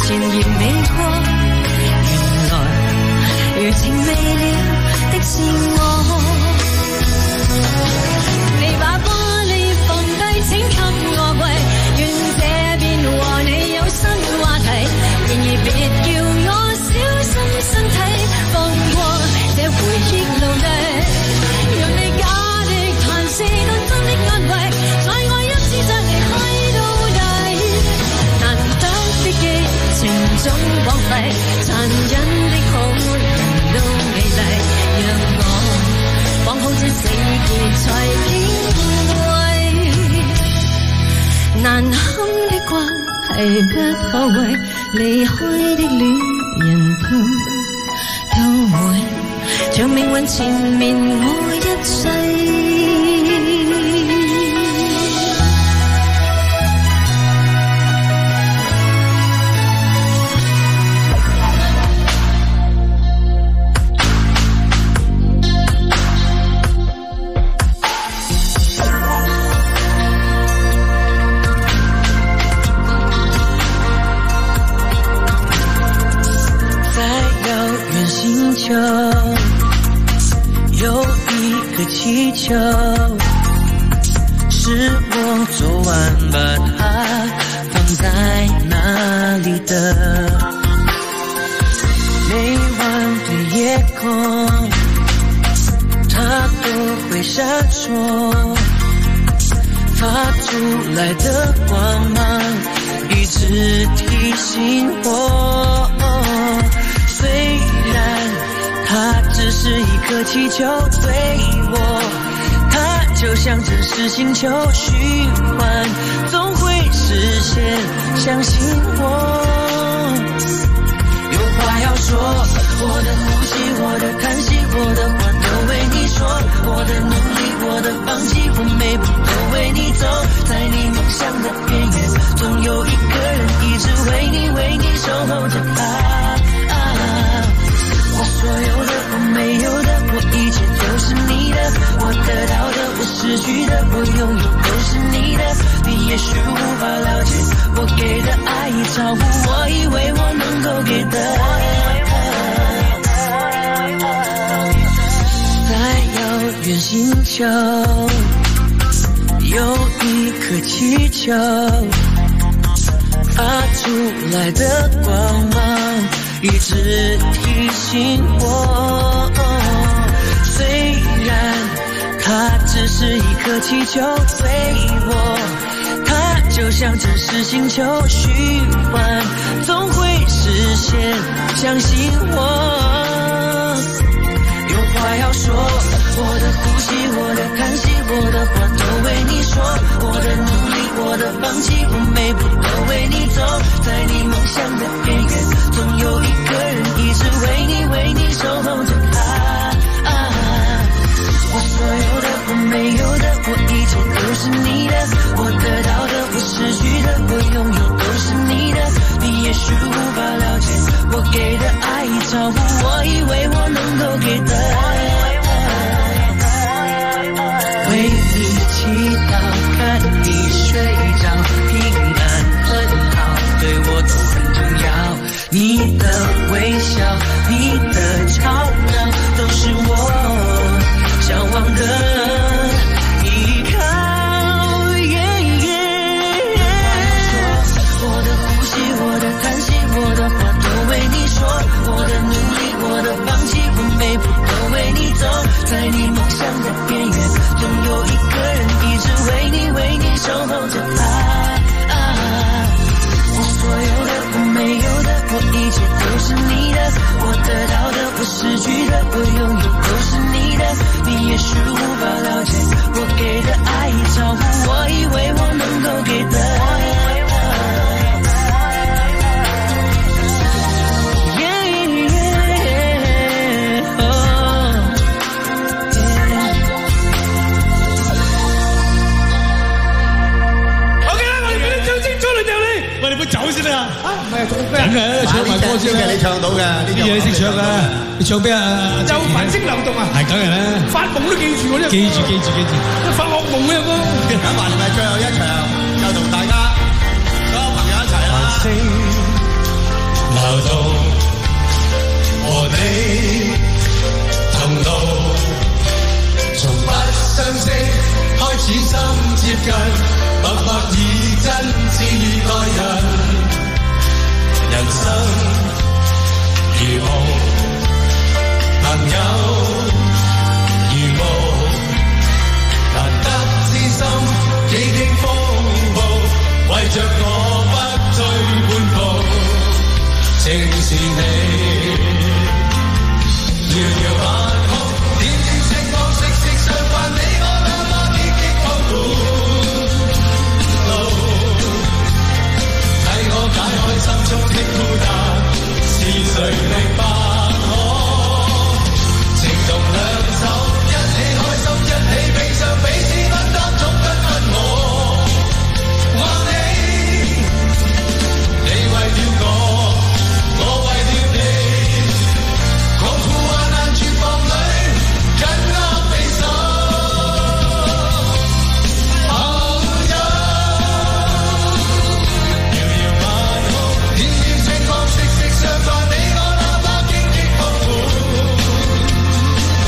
前嫌未過，原來如情未了的是我。你把玻璃放低，請給我跪，願這邊和你有新話題，然而別叫我小心身體，放過這回憶奴隸，讓你假的談是當真的安慰，在我一次再離開到底，難得的激情總荒廢，殘忍的好人都美麗，讓我綁好這死結才見位，難堪的關係不可為，離開的戀人都會像命運纏綿我一世。有一个气球，是我昨晚把它放在那里的。每晚的夜空，它都会闪烁，发出来的光芒一直提醒我，虽然它只是一颗气球，对我它就像真实星球，循环总会实现，相信我。有话要说，我的呼吸，我的叹息，我的话都为你说，我的努力，我的放弃，我每步都为你走，在你梦想的边缘，总有一个人一直为你守候着他。我所有的，我没有的，我一切都是你的，我得到的，我失去的，我拥有都是你的，你也许无法了解我给的爱已超乎我以为我能够给的。在遥远星球有一颗气球，发出来的光芒一直提醒我，虽然它只是一颗气球，对我它就像真实星球，循环总会实现，相信我。有话要说，我的呼吸，我的叹息，我的话都为你说，我的努力，我的放弃，我每步都为你走，在你梦想的边缘，总有一个人一直为你守候着他。我所有的，我没有的，我一切都是你的，我得到的，我失去的，我拥有都是你的，你也许无法了解我给的爱已超乎我以为我能够给的。为你祈祷，看你睡着平安很好，对我都很重要，你的微笑，你的吵闹，都是我向往的依靠。我的呼吸，我的叹息，我的话都为你说，我的努力，我的放弃，我每步都为你走，在你梦想的边缘，总有一个人一直为你守候着他。我所有的，我没有的，我一切都是你的，我得到的，我失去的，我拥有都是你的，你也许无法了解我给的爱已超乎我以为我能够给的。 走先啦！唔係做咩？梗係唱埋歌先嘅，你唱到嘅，呢啲嘢你識唱嘅。你唱俾阿有繁星流動啊！係梗係啦，發夢都記住我呢個。記住，發惡夢呢個歌。咁埋嚟最後一場，就同大家所有朋友一齊啦。 動，和你同路，從不相識開始心接近，默默以真摯愛人，人生如夢，朋友如霧，難得知心幾經風暴，為着我不退半步，正是你遙遙晚空，點點星光息息相伴，你我那麼結結碰碰路，替我解開心中的孤單，是誰明白我情動兩手，一起開心一起悲傷，彼此分擔總不分我，或你為了我為了你，狂呼患難絕望裏緊握你手，朋友遙遙晚空，點點星光息息相伴，你我哪怕荊棘風滿路，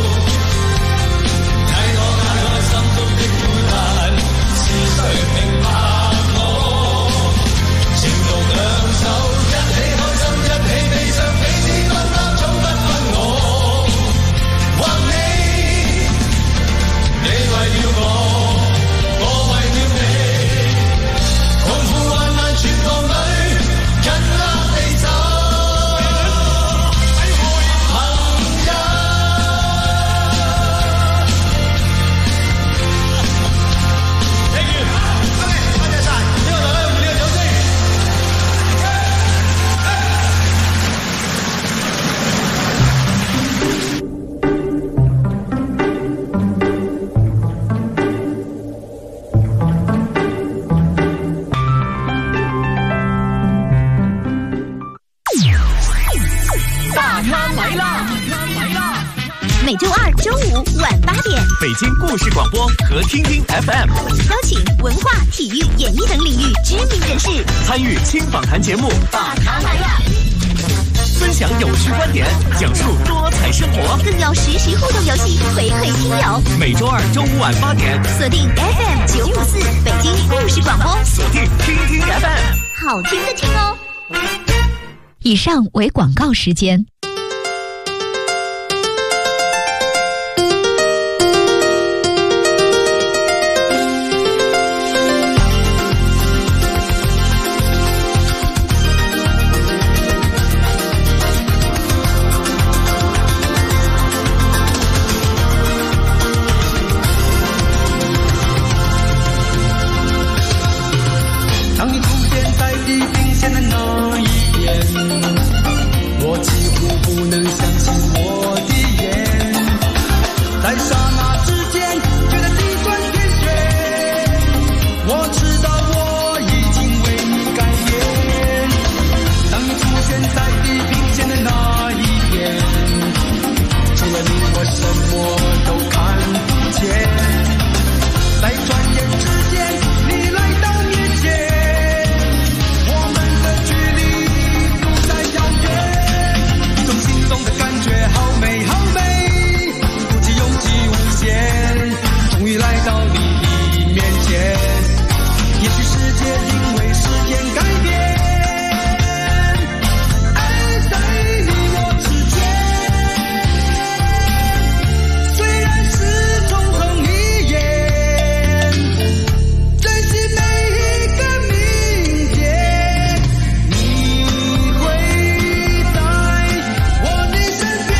替我解開心中的孤單，是誰明白我情動兩手，一起開心一起悲傷，彼此分擔總不分我，或你為了我為了你，狂呼患難絕望裏緊握你手，朋友。Thank you，多謝晒，呢個台呢個掌聲。 大咖來啦！ 每周二、周五晚8點， 北京故事廣播和聽聽 FM 邀請文化、體育、演藝等領域知名人士參與輕訪談節目， 大咖來了， 分享有趣觀點，講述多彩生活， 更有實時互動遊戲回饋聽友。 每周二、周五晚8點， 鎖定 FM 954北京故事廣播， 鎖定聽聽 FM。 好聽的聽哦。以上為廣告時間。 當你出現在地平線的那一邊，我幾乎不能相信我的眼，在剎那之間覺得地轉天旋，我知道我已經為你改變。當你出現在地平線的那一邊，除了你我什麼都看不見，在轉眼之間你來到面前，心動的感覺好美好美，鼓起勇氣無限，終於來到你面前。也許世界因為時間改變，愛在你我之間，雖然是匆匆一眼，珍惜每一個明天，你會在我的身邊。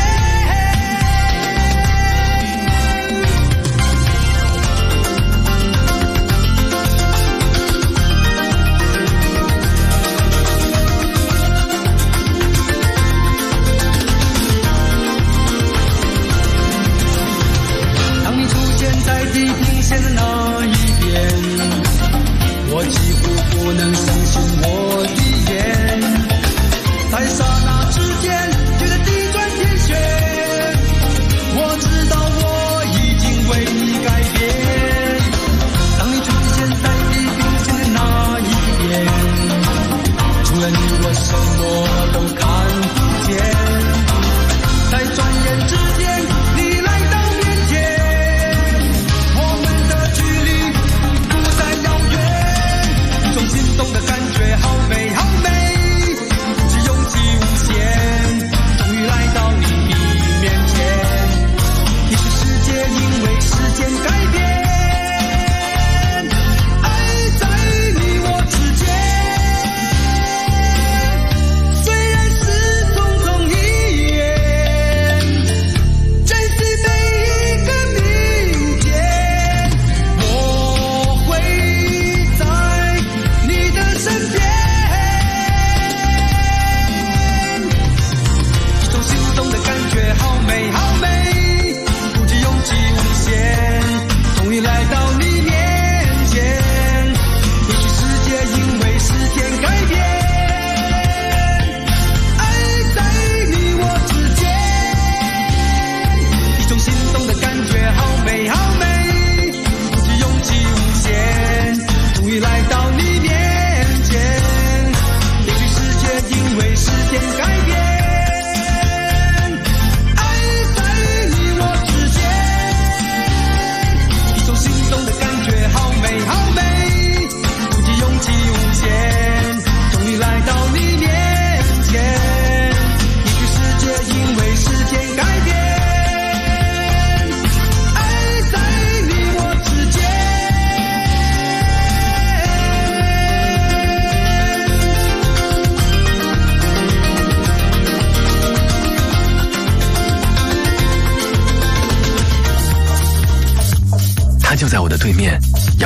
當你出現在地平線的那一邊，我幾乎不能相信我的眼，在剎那之間覺得地轉天旋，我知道我已經為你改變。當你出現在地平線的那一邊，除了你我什麼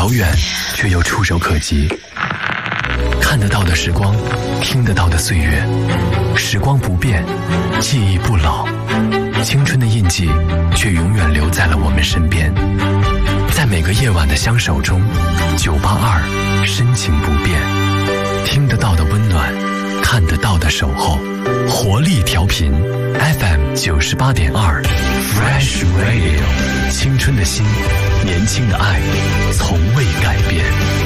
遥远却又触手可及。看得到的时光，听得到的岁月，时光不变，记忆不老，青春的印记却永远留在了我们身边。在每个夜晚的相守中，982深情不变，听得到的温暖，看得到的守候，活力调频 FM 98.2 Fresh Radio， 青春的心，年轻的爱，从未改变。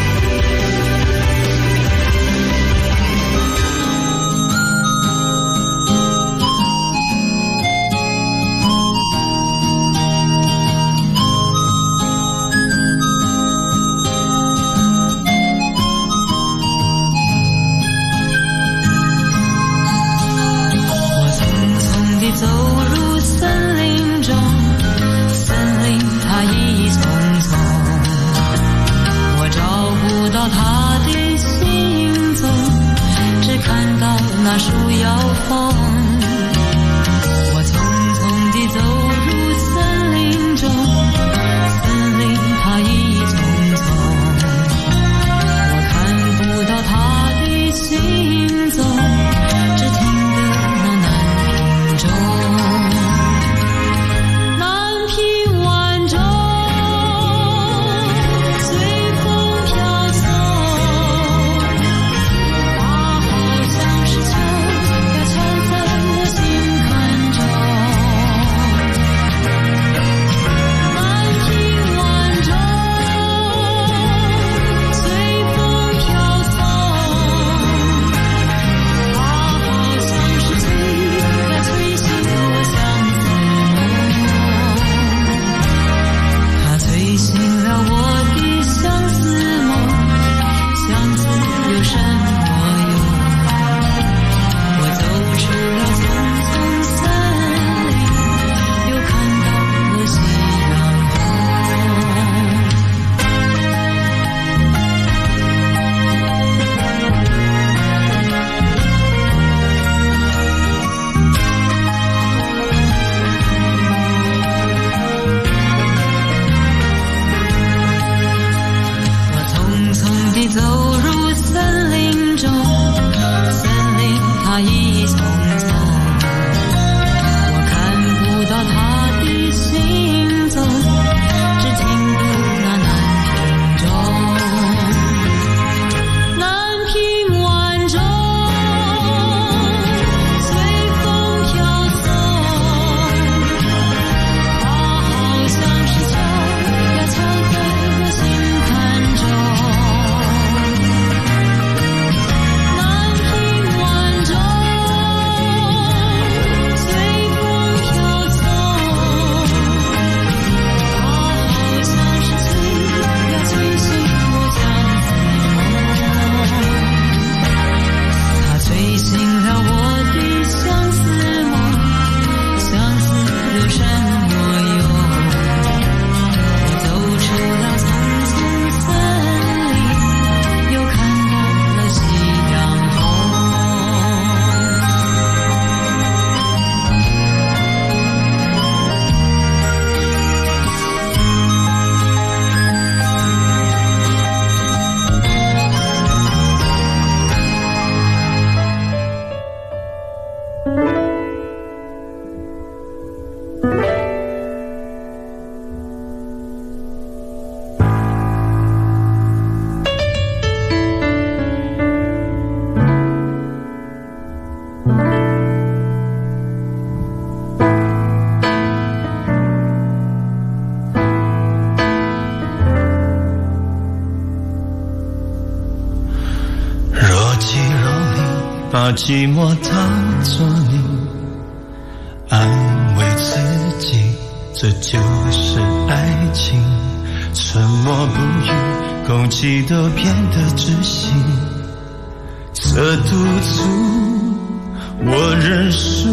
那树摇晃，我匆匆地走入森林中，森林它一丛丛，我看不到它的行踪，只听得那南屏钟，南屏晚钟随风飘送，它好像是把寂寞当作你，安慰自己，这就是爱情。沉默不语，空气都变得窒息，这督促我认输，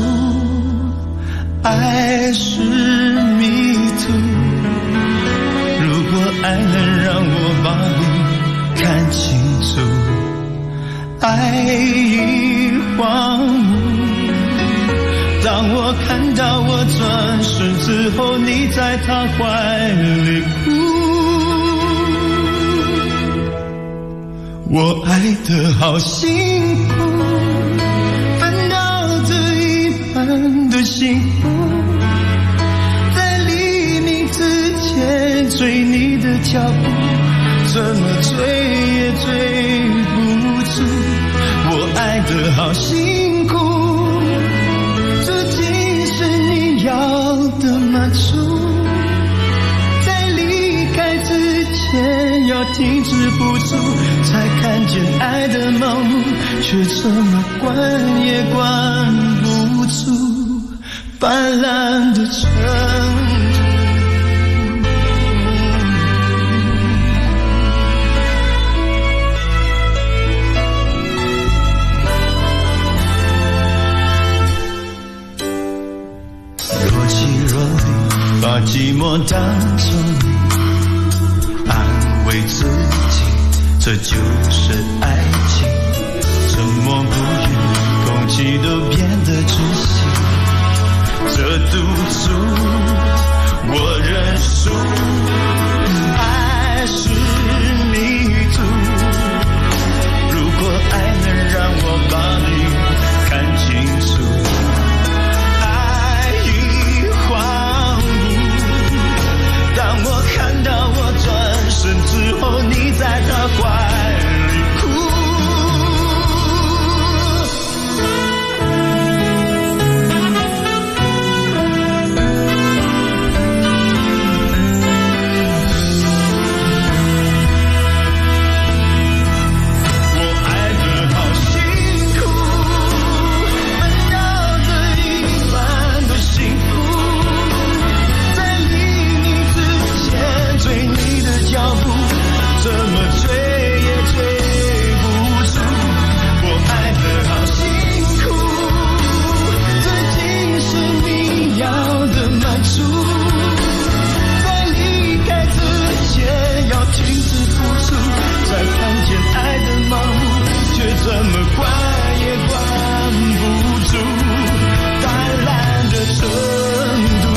爱是迷途。如果爱能让我把你看清楚，爱已荒芜。当我看到我转身之后，你在他怀里哭， 我爱得好辛苦，烦恼着一般的幸福，在黎明之前追你的脚步，怎么追也追不住。我爱得好辛苦，这竟是你要的满足，在离开之前要停止付出，才看见爱的盲目，却怎么管也管不住斑斓的程度。若即若离，把寂寞当作你，安慰自己这就是爱情，沉默不语，空气都变得窒息，这赌注我认输，爱是迷途，如果爱能让我把你看清楚，爱已荒芜，当我看到我转身之后，你在他怀里哭。我爱得好辛苦，烦恼着一般的幸福，在黎明之前追你的脚步，怎么追也追不住。我爱得好辛苦，这竟是你要的满足，在离开之前要停止付出，才看见爱的盲目，却怎么管也管不住斑斓的程度。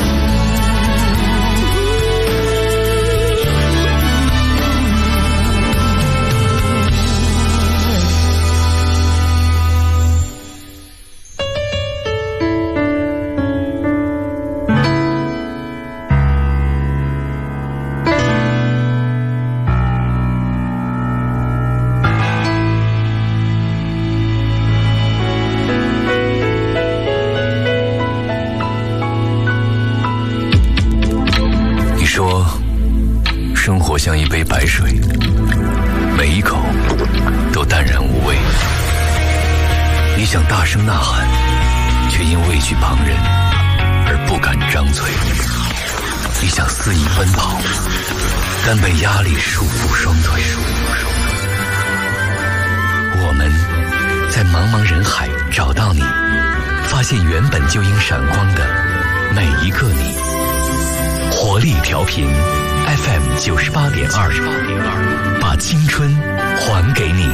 你说生活像一杯白水，每一口都淡然无味，你想大声呐喊，却因畏惧旁人而不敢张嘴，你想肆意奔跑，但被压力束缚双腿。我们在茫茫人海找到你，发现原本就应闪光的每一个你。活力调频 FM 98.2，把青春还给你。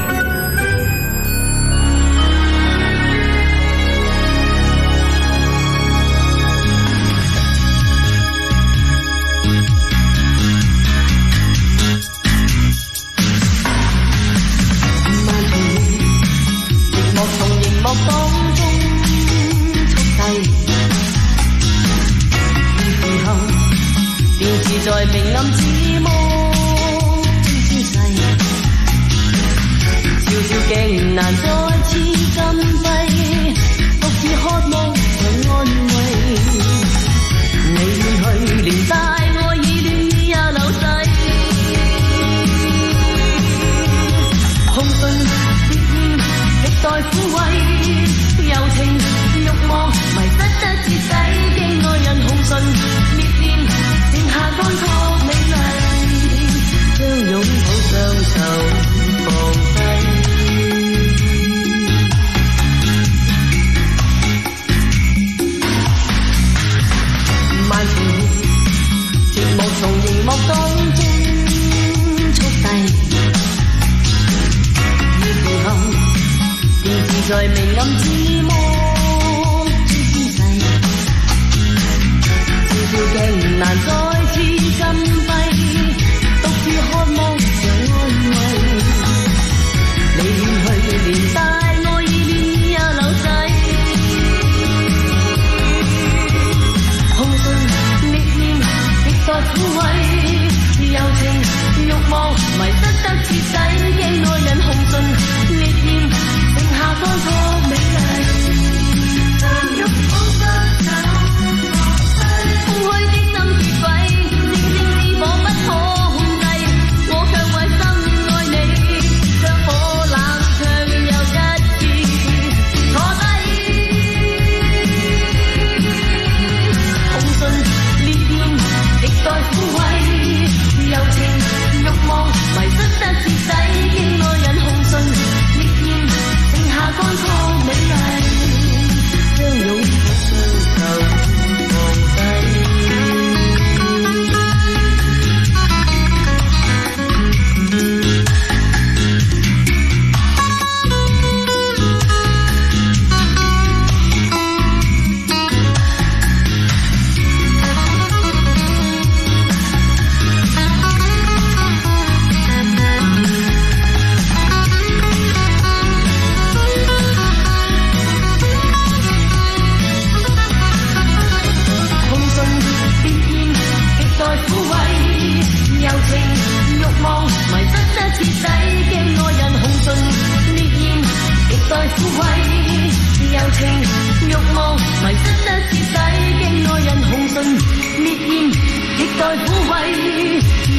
在明暗之魔之世，照照鏡難再次禁閉，獨自渴望常安慰。你遠去，連帶愛意戀意也流逝，空虛別意歷代撫慰，柔情慾望迷失得徹底，經愛人紅唇滅電。剩下乾涸美麗，將擁抱雙手放低。漫長寂寞從熒幕當中速遞，要時候便是在明暗之魔之姿勢。照鏡難再次禁閉，獨自渴望常安慰。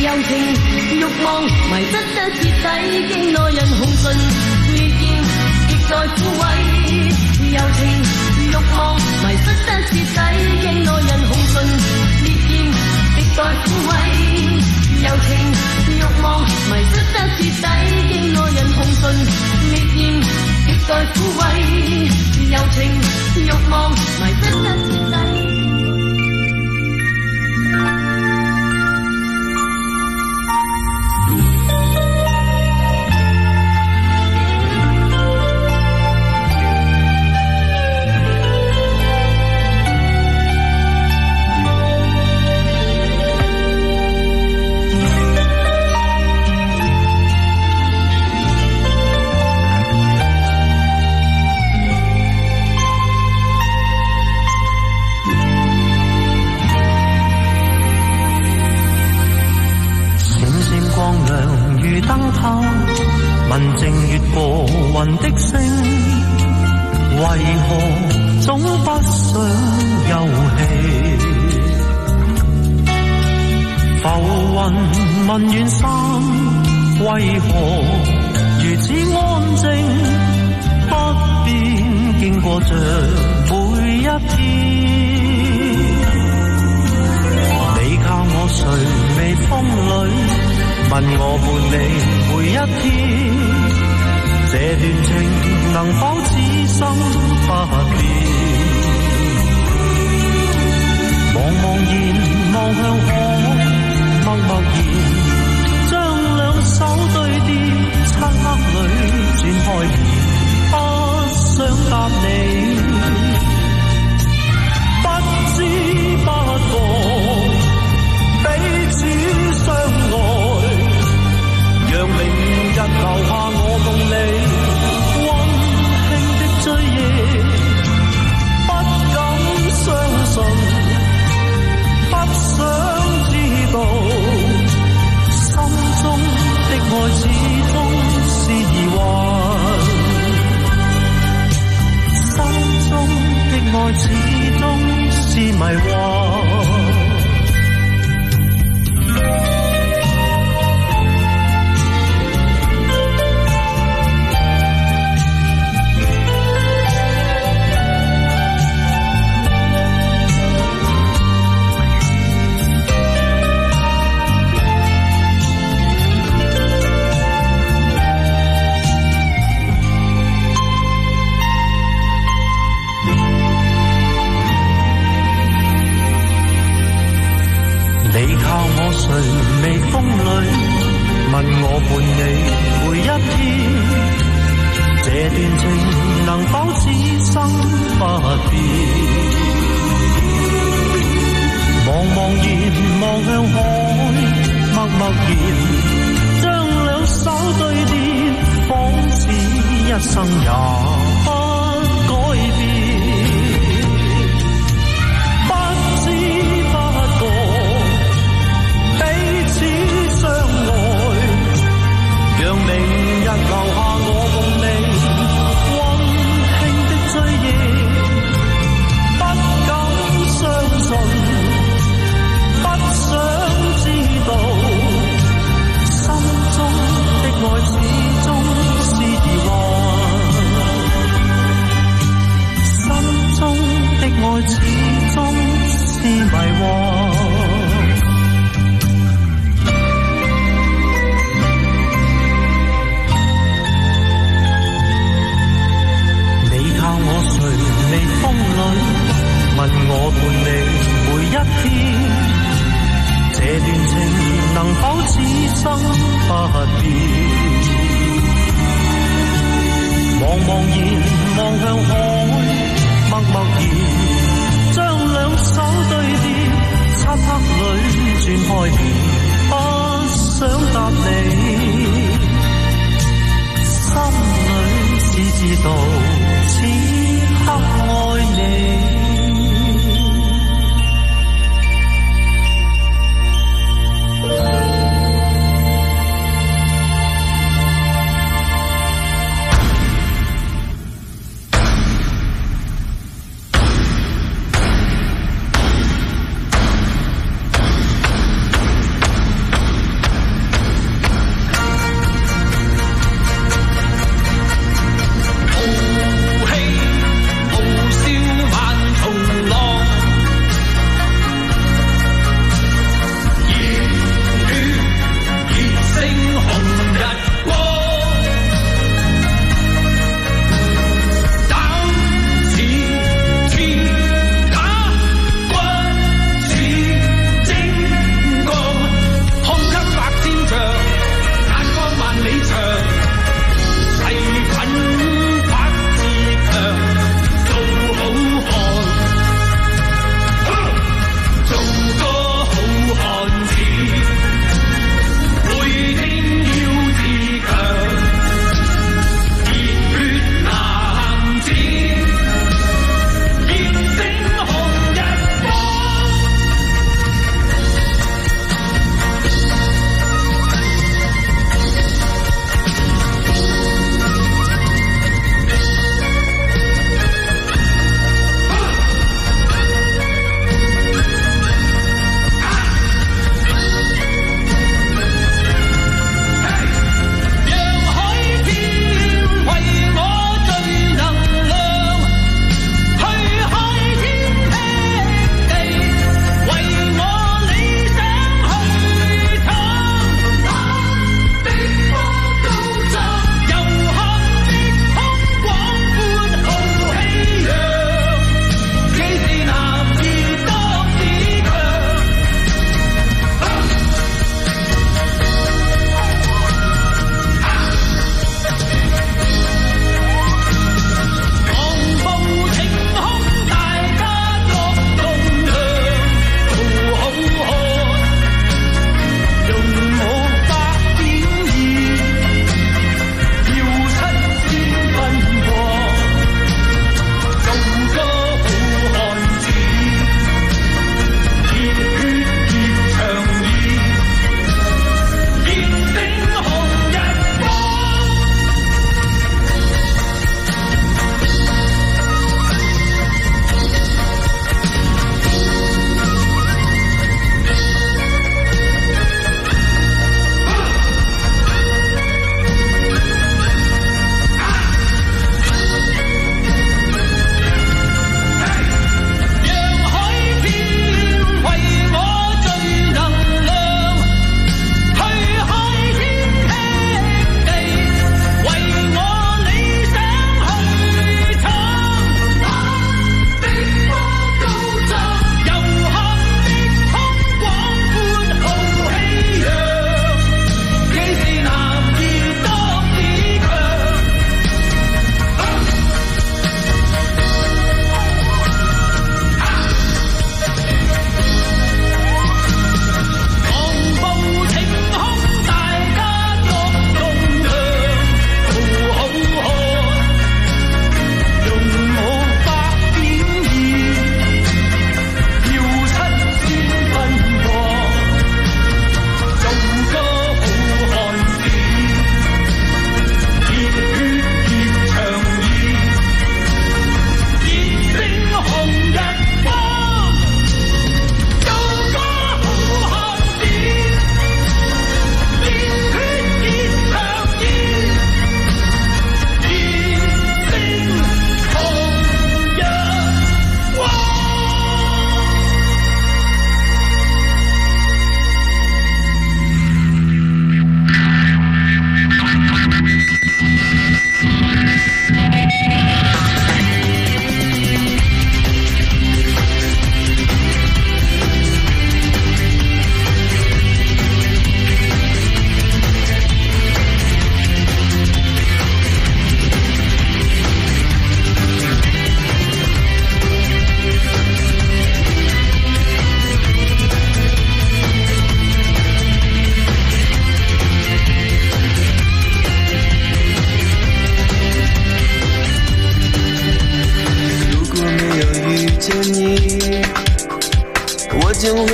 柔情欲望迷失得徹底，經內人紅唇烈焰亦在枯萎。柔情欲望迷失得徹底，經內人紅唇烈焰亦在枯萎。柔情欲望迷失得徹底，經內人紅唇烈焰亦在枯萎。柔情欲望迷失得徹底。 文靜越過雲的星，為何總不想休憩？浮雲問遠山，為何如此安靜？不變經過着每一天。你靠我誰未風裏？問我伴你每一天，這段情能否此生不變？茫茫然望向海，默默然將兩手對疊，漆黑裏轉開面，不想答你，不知不覺彼此相愛。讓明日留下我共你溫馨的追憶，不敢相信，不想知道，心中的愛始終是疑惑，心中的愛始終是迷惑。誰微風裏問我伴你每一天，這段情能否此生不變？茫茫然望向海，默默然將兩手對疊，仿似一生也不改變。不知不覺彼此相愛，讓明日留下我共你溫馨的追憶，不敢相信，不想知道，心中的愛始終是疑惑，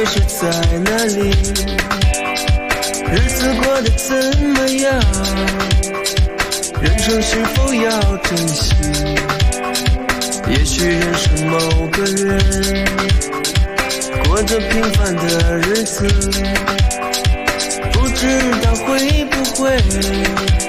是在哪里？日子过得怎么样？人生是否要珍惜？也许认识某个人，过着平凡的日子，不知道会不会